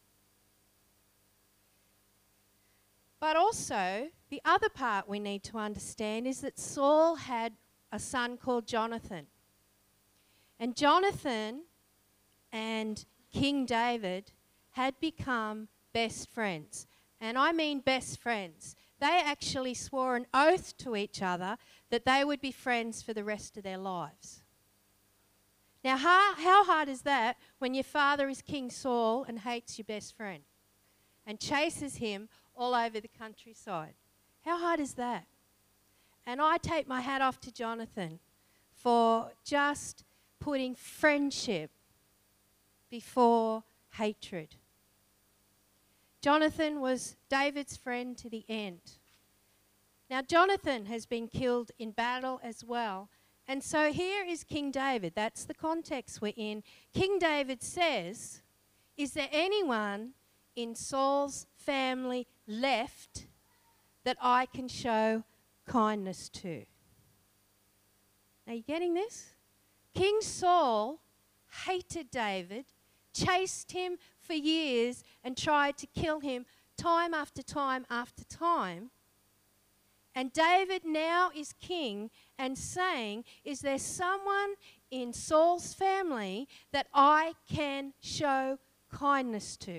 But also, the other part we need to understand is that Saul had a son called Jonathan. And Jonathan and King David had become best friends. And I mean best friends. They actually swore an oath to each other that they would be friends for the rest of their lives. Now, how, how hard is that when your father is King Saul and hates your best friend and chases him all over the countryside? How hard is that? And I take my hat off to Jonathan for just putting friendship before hatred. Jonathan was David's friend to the end. Now, Jonathan has been killed in battle as well. And so here is King David. That's the context we're in. King David says, "Is there anyone in Saul's family left that I can show kindness to?" Are you getting this? King Saul hated David, chased him for years and tried to kill him time after time after time. And David now is king and saying, "Is there someone in Saul's family that I can show kindness to?"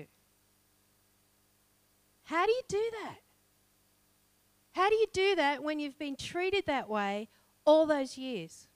How do you do that? How do you do that when you've been treated that way all those years?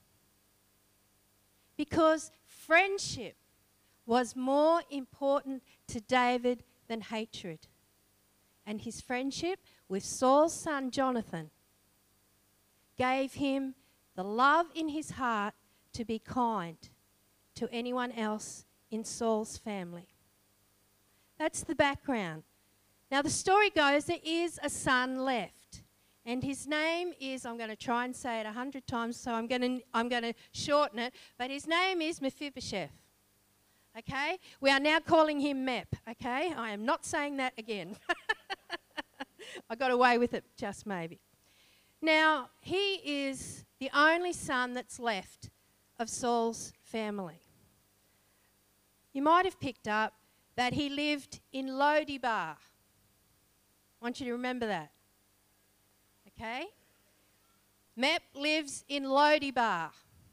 Because friendship was more important to David than hatred. And his friendship with Saul's son Jonathan gave him the love in his heart to be kind to anyone else in Saul's family. That's the background. Now the story goes, there is a son left. And his name is, I'm going to try and say it a hundred times, so I'm going to I'm going to shorten it, but his name is Mephibosheth. Okay? We are now calling him Mep, okay? I am not saying that again. I got away with it just maybe. Now, he is the only son that's left of Saul's family. You might have picked up that he lived in Lodebar. I want you to remember that. Okay? Mep lives in Lodebar.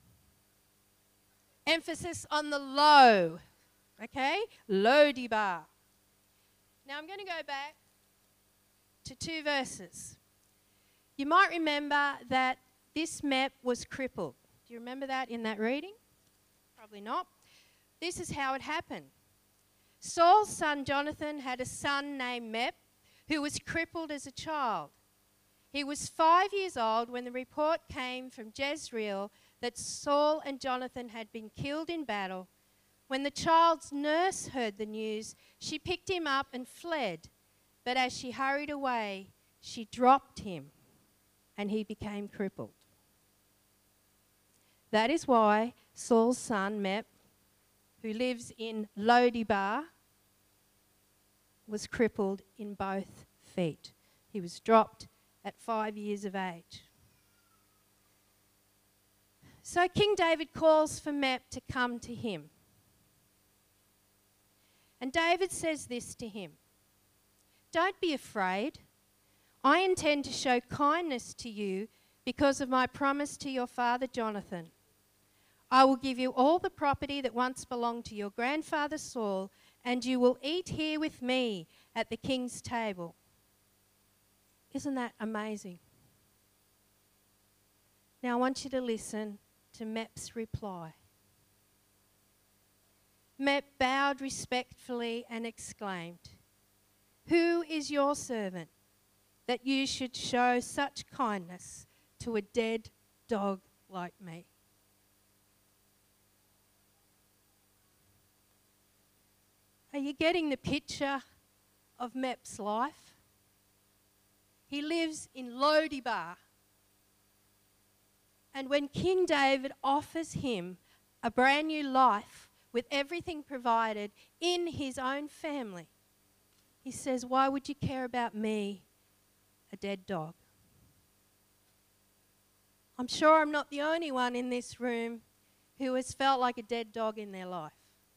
Emphasis on the low. Okay? Lodebar. Now I'm going to go back to two verses. You might remember that this Mep was crippled. Do you remember that in that reading? Probably not. This is how it happened. Saul's son Jonathan had a son named Mep who was crippled as a child. He was five years old when the report came from Jezreel that Saul and Jonathan had been killed in battle. When the child's nurse heard the news, she picked him up and fled. But as she hurried away, she dropped him and he became crippled. That is why Saul's son, Mep, who lives in Lo-debar, was crippled in both feet. He was dropped at five years of age. So King David calls for Mep to come to him. And David says this to him: "Don't be afraid. I intend to show kindness to you because of my promise to your father Jonathan. I will give you all the property that once belonged to your grandfather Saul, and you will eat here with me at the king's table." Isn't that amazing? Now I want you to listen to Mep's reply. Mep bowed respectfully and exclaimed, "Who is your servant that you should show such kindness to a dead dog like me?" Are you getting the picture of Mep's life? He lives in Lo-debar. And when King David offers him a brand new life with everything provided in his own family, he says, "Why would you care about me, a dead dog?" I'm sure I'm not the only one in this room who has felt like a dead dog in their life.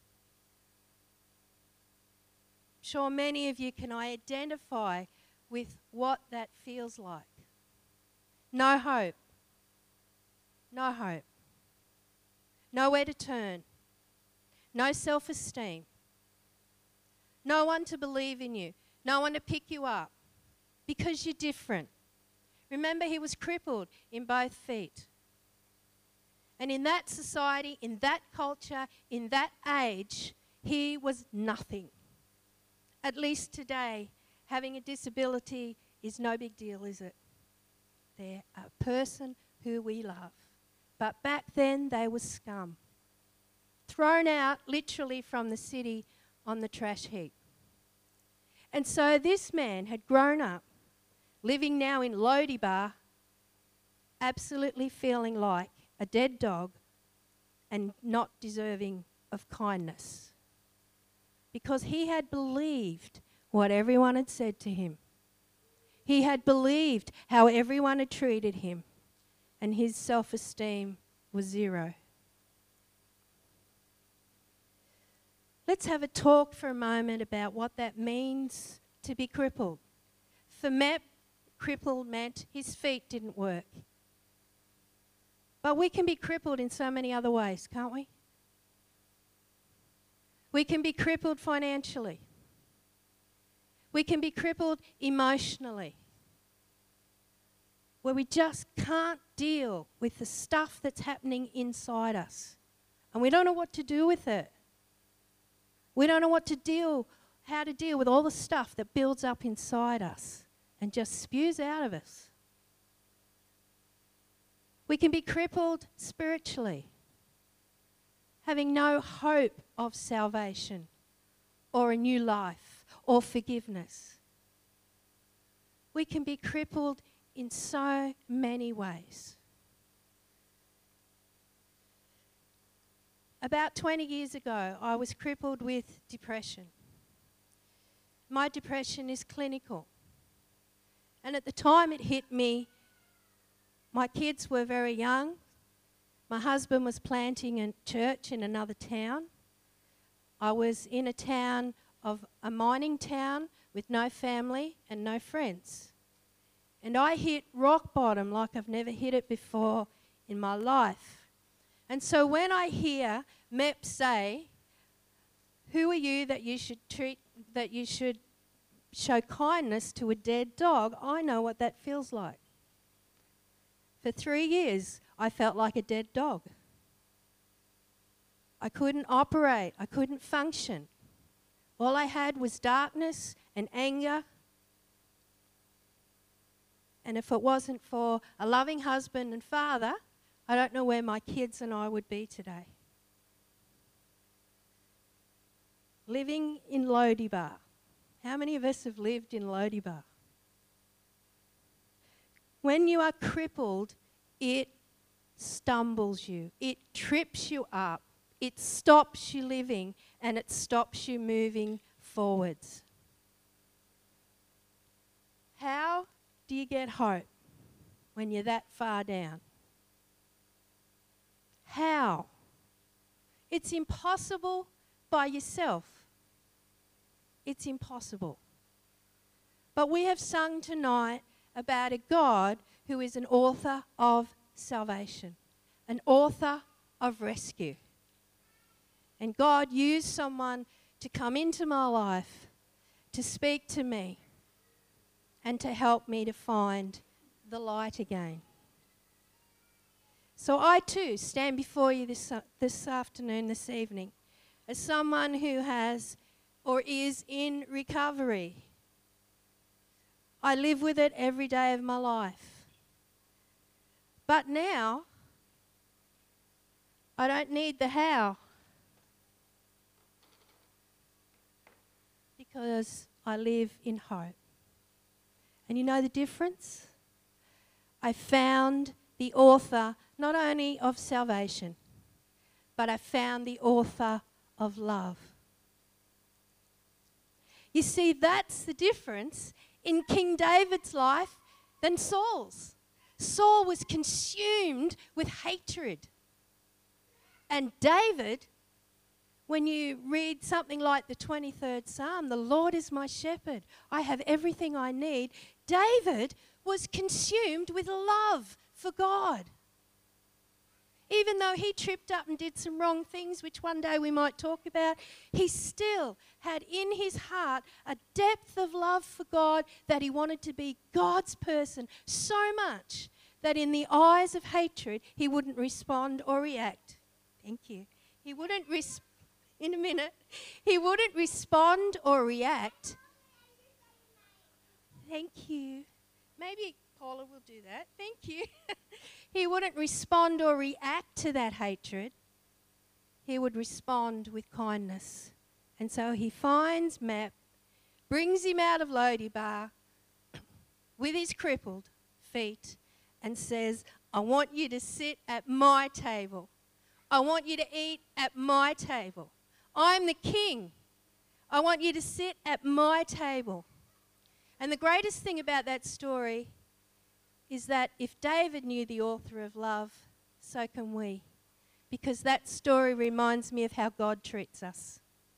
I'm sure many of you can identify with what that feels like. No hope. No hope. Nowhere to turn. No self-esteem. No one to believe in you. No one to pick you up because you're different. Remember, he was crippled in both feet. And in that society, in that culture, in that age, he was nothing. At least today, having a disability is no big deal, is it? They're a person who we love. But back then, they were scum. Thrown out literally from the city on the trash heap. And so this man had grown up, living now in Lo-debar, absolutely feeling like a dead dog and not deserving of kindness. Because he had believed what everyone had said to him. He had believed how everyone had treated him, and his self-esteem was zero. Let's have a talk for a moment about what that means to be crippled. For Mep, crippled meant his feet didn't work. But we can be crippled in so many other ways, can't we? We can be crippled financially. We can be crippled emotionally, where we just can't deal with the stuff that's happening inside us. And we don't know what to do with it. We don't know what to deal, how to deal with all the stuff that builds up inside us and just spews out of us. We can be crippled spiritually, having no hope of salvation or a new life or forgiveness. We can be crippled in so many ways. About twenty years ago, I was crippled with depression. My depression is clinical. And at the time it hit me, my kids were very young. My husband was planting a church in another town. I was in a town of a mining town with no family and no friends. And I hit rock bottom like I've never hit it before in my life. And so when I hear Mep say, "Who are you that you should treat, that you should show kindness to a dead dog, I know what that feels like. For three years, I felt like a dead dog. I couldn't operate. I couldn't function. All I had was darkness and anger. And if it wasn't for a loving husband and father, I don't know where my kids and I would be today. Living in Lodibar. How many of us have lived in Lodibar? When you are crippled, it stumbles you. It trips you up. It stops you living, and it stops you moving forwards. How do you get hope when you're that far down? How? It's impossible by yourself. It's impossible. But we have sung tonight about a God who is an author of salvation, an author of rescue. And God used someone to come into my life, to speak to me, and to help me to find the light again. So I too stand before you this, uh, this afternoon, this evening, as someone who has or is in recovery. I live with it every day of my life. But now, I don't need the how, because I live in hope. And you know the difference? I found the author not only of salvation, but I found the author of love. You see, that's the difference in King David's life than Saul's. Saul was consumed with hatred. And David, when you read something like the twenty-third Psalm, the Lord is my shepherd, I have everything I need, David was consumed with love for God. Even though he tripped up and did some wrong things, which one day we might talk about, he still had in his heart a depth of love for God, that he wanted to be God's person so much that in the eyes of hatred, he wouldn't respond or react. Thank you. He wouldn't respond. In a minute, he wouldn't respond or react. Thank you. Maybe Paula will do that. Thank you. He wouldn't respond or react to that hatred. He would respond with kindness. And so he finds Map, brings him out of Lodibar with his crippled feet, and says, I want you to sit at my table. I want you to eat at my table. I'm the king. I want you to sit at my table. And the greatest thing about that story is that if David knew the author of love, so can we. Because that story reminds me of how God treats us.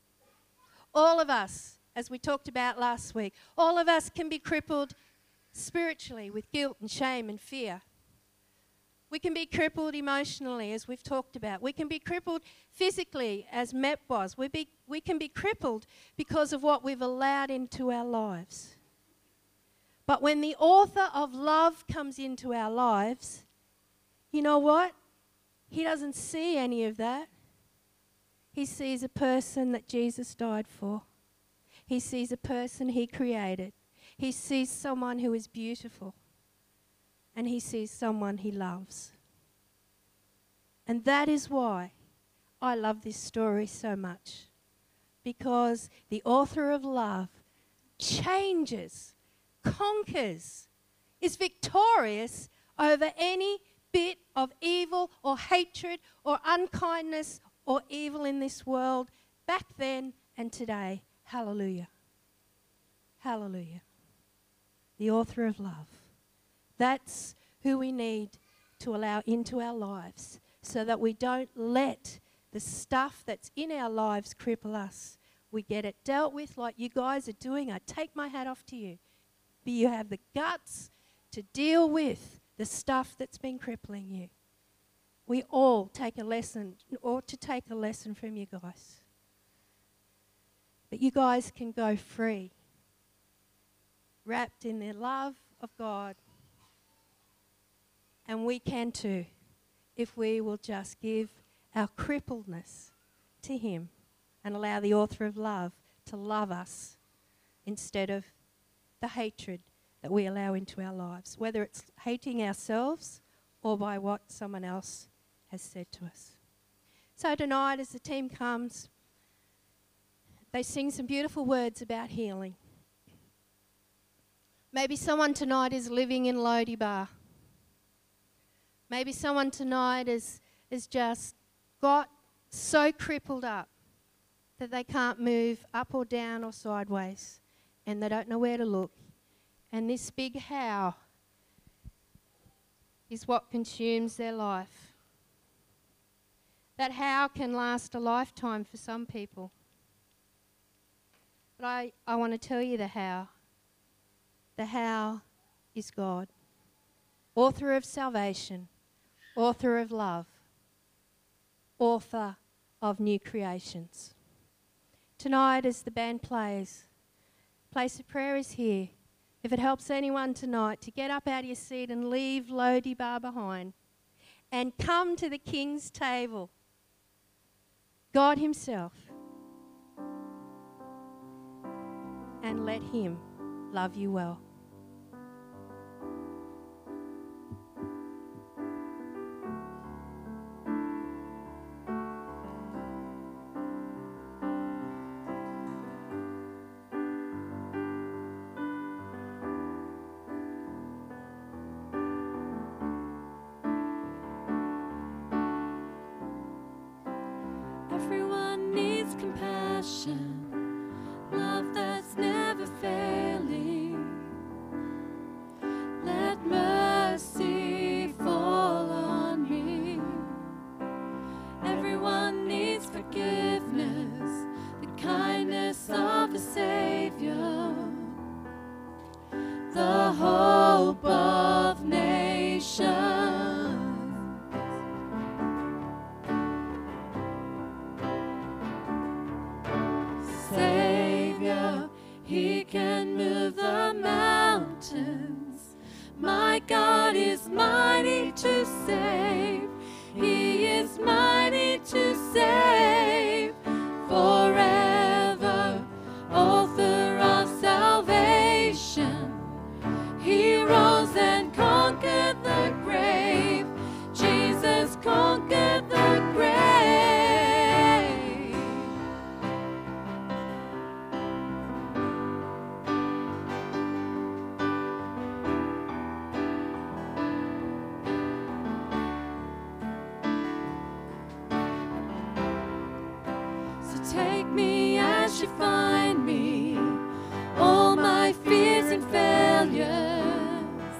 All of us, as we talked about last week, all of us can be crippled spiritually with guilt and shame and fear. We can be crippled emotionally, as we've talked about. We can be crippled physically, as Mep was. We, be, we can be crippled because of what we've allowed into our lives. But when the author of love comes into our lives, you know what? He doesn't see any of that. He sees a person that Jesus died for. He sees a person he created. He sees someone who is beautiful. And he sees someone he loves. And that is why I love this story so much. Because the author of love changes, conquers, is victorious over any bit of evil or hatred or unkindness or evil in this world back then and today. Hallelujah. Hallelujah. The author of love. That's who we need to allow into our lives, so that we don't let the stuff that's in our lives cripple us. We get it dealt with like you guys are doing. I take my hat off to you. But you have the guts to deal with the stuff that's been crippling you. We all take a lesson, ought to take a lesson from you guys. But you guys can go free. wrapped in the love of God. And we can too, if we will just give our crippledness to Him and allow the author of love to love us instead of the hatred that we allow into our lives, whether it's hating ourselves or by what someone else has said to us. So tonight, as the team comes, they sing some beautiful words about healing. Maybe someone tonight is living in Lodibar. Maybe someone tonight is, is just got so crippled up that they can't move up or down or sideways, and they don't know where to look. And this big how is what consumes their life. That how can last a lifetime for some people. But I, I want to tell you the how. The how is God, author of salvation, author of love, author of new creations. Tonight, as the band plays, Place of Prayer is here. If it helps anyone tonight to get up out of your seat and leave Lodibar behind and come to the King's table, God Himself, and let Him love you well. Everyone needs compassion, love that's never failing. Let mercy fall on me. Everyone needs forgiveness, the kindness of a Savior, the hope of nations. Savior, He can move the mountains. My God is mighty to save. He is mighty to save forever. Author of salvation, He rose and conquered the grave. Jesus conquered the grave. Take me as you find me, all my fears and failures.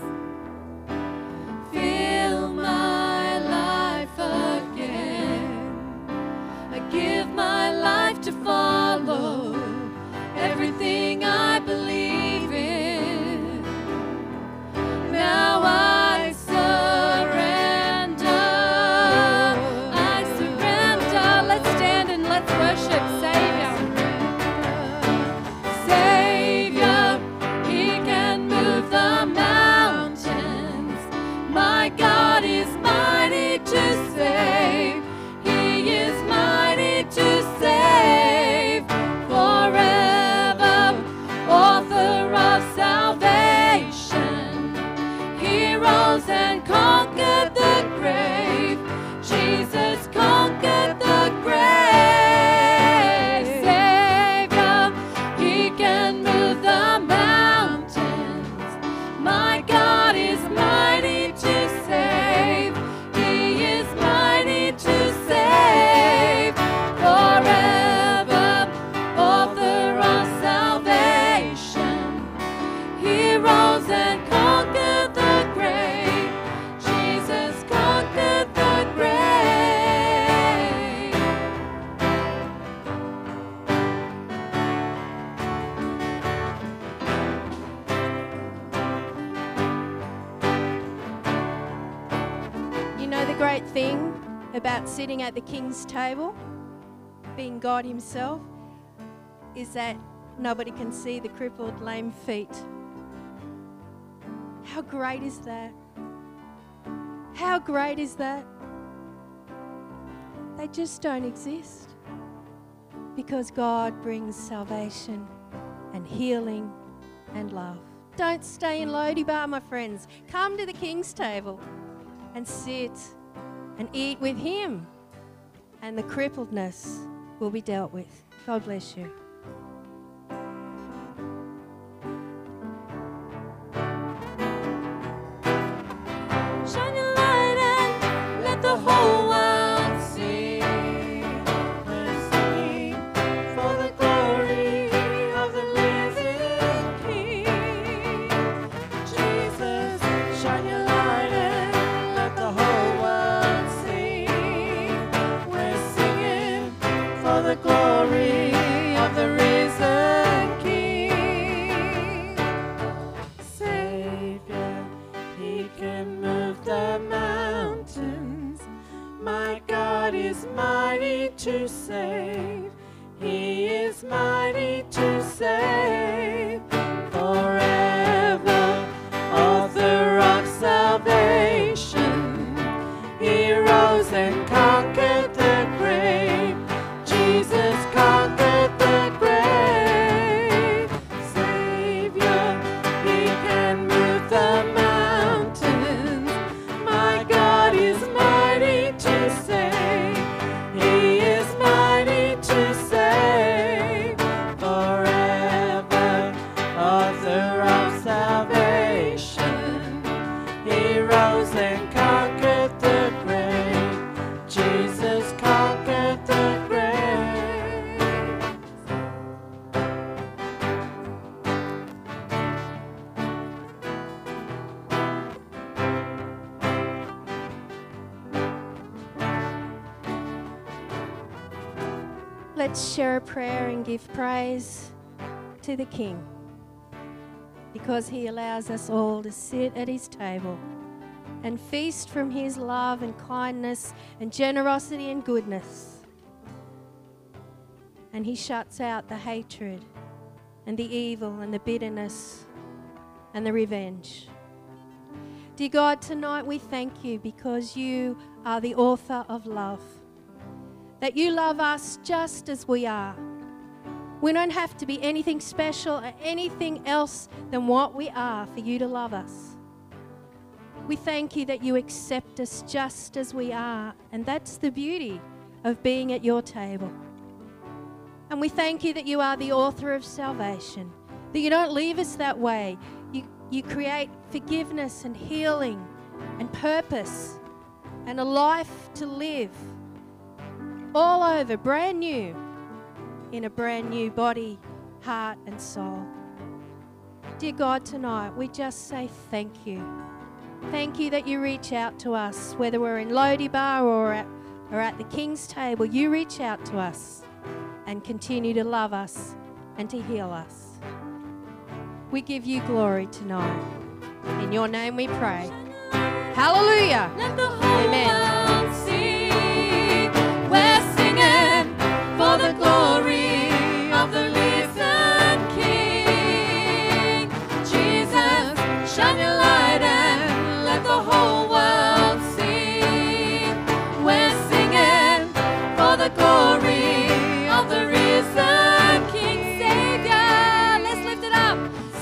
Fill my life again. I give my life to follow everything I believe in. Now I surrender. I surrender. Let's stand and let's worship. Savior, Savior, He can move the mountains. My God is mighty to save. He is mighty to save forever. Author of salvation, He rose and conquered the grave. Jesus conquered the grave. My God is mighty to save. He is mighty to save forever. Author of salvation, He rose and conquered the grave. Jesus conquered the grave. You know the great thing about sitting at the King's table, being God Himself, is that nobody can see the crippled, lame feet How great is that? How great is that? They just don't exist because God brings salvation and healing and love. Don't stay in Lodibar, my friends. Come to the King's table and sit and eat with Him, and the crippledness will be dealt with. God bless you. Shine your light and let the whole world see. We're singing for the glory of the living King. Jesus, shine your light and let the whole world see. We're singing for the glory of the risen King. Savior, He can move the mountains. My God is mighty to save. He is mighty to save. Forever, author of salvation. He rose and conquered the grave. Jesus conquered the grave. Savior, He can move the mountains. My God is mighty to save. He is mighty to save. Forever, author of salvation. He rose and conquered the grave. Jesus conquered the grave. Let's share a prayer and give praise to the King because He allows us all to sit at His table and feast from His love and kindness and generosity and goodness. And He shuts out the hatred and the evil and the bitterness and the revenge. Dear God, tonight we thank You because You are the author of love, that You love us just as we are. We don't have to be anything special or anything else than what we are for You to love us. We thank You that You accept us just as we are, and that's the beauty of being at Your table. And we thank You that You are the author of salvation, that You don't leave us that way. You, you create forgiveness and healing and purpose and a life to live all over, brand new, in a brand new body, heart and soul. Dear God, tonight we just say thank You. Thank You that You reach out to us, whether we're in Lodibar or at, or at the King's table. You reach out to us and continue to love us and to heal us. We give You glory tonight. In Your name we pray. Hallelujah. Amen. We're singing for the glory of the risen King. Jesus, shine Your light and let the whole world see. We're singing for the glory of the risen King. Savior, let's lift it up.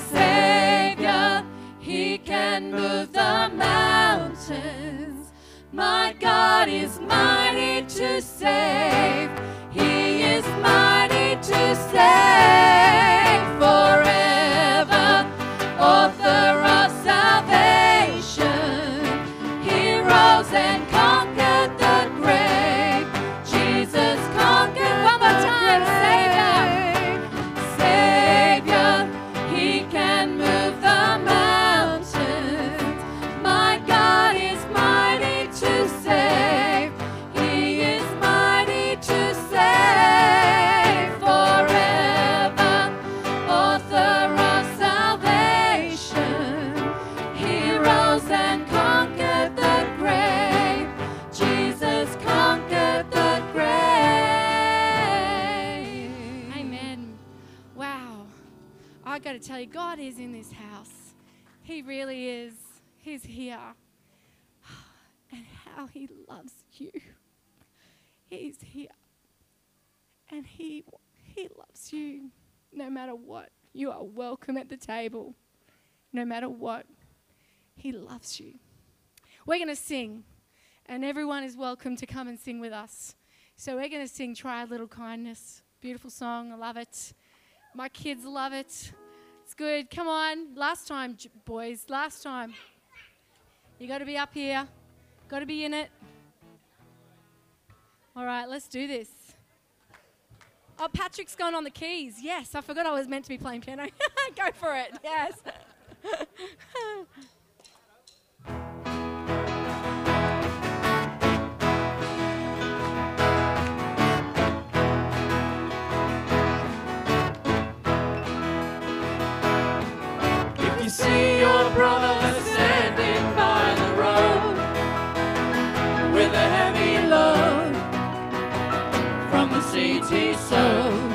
Savior, He can move the mountains. My God is mighty to save. He is mighty to save. Forever, author of salvation. He rose and conquered the grave. Jesus conquered one more time. Savior, Savior, He can move the mountains. My God is mighty to save. He is mighty to save. Forever, author of salvation. He rose and conquered the grave. Jesus conquered the grave. Amen. Wow. I got to tell you, God is in this house. He really is. He's here. And how he loves you. He's here. And he, he loves you no matter what. You are welcome at the table. No matter what. He loves you. We're going to sing. And everyone is welcome to come and sing with us. So we're going to sing Try a Little Kindness. Beautiful song. I love it. My kids love it. It's good. Come on. Last time, j- boys. Last time. You got to be up here. Got to be in it. All right, let's do this. Oh, Patrick's gone on the keys. Yes, I forgot I was meant to be playing piano. Go for it. Yes. If you see your brother standing by the road with a heavy load from the seeds he sowed,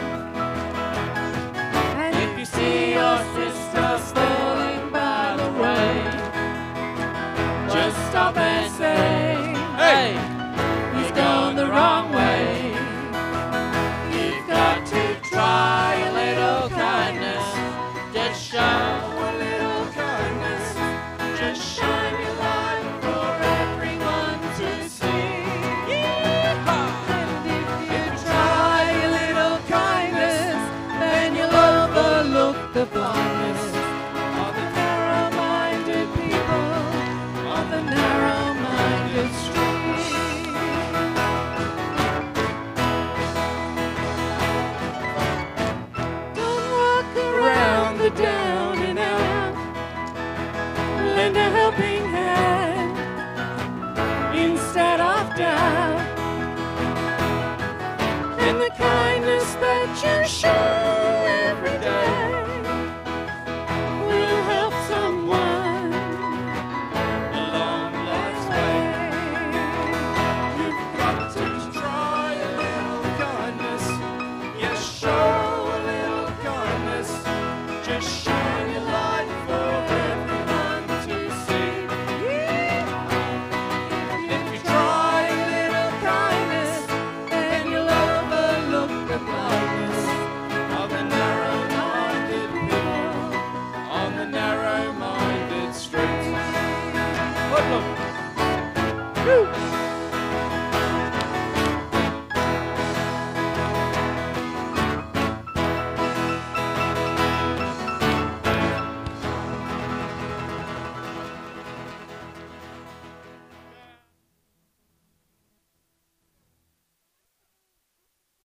and if you see your sister falling by the way, just stop and say, hey, he's gone the wrong way. You've got to try a little kindness, just show a little kindness, just shine your light for everyone to see. And if you try a little kindness, then you'll overlook the blindness of the narrow-minded people on the narrow-minded street. Don't walk around the down and out. Lend a helping hand instead of doubt. And the kindness that you show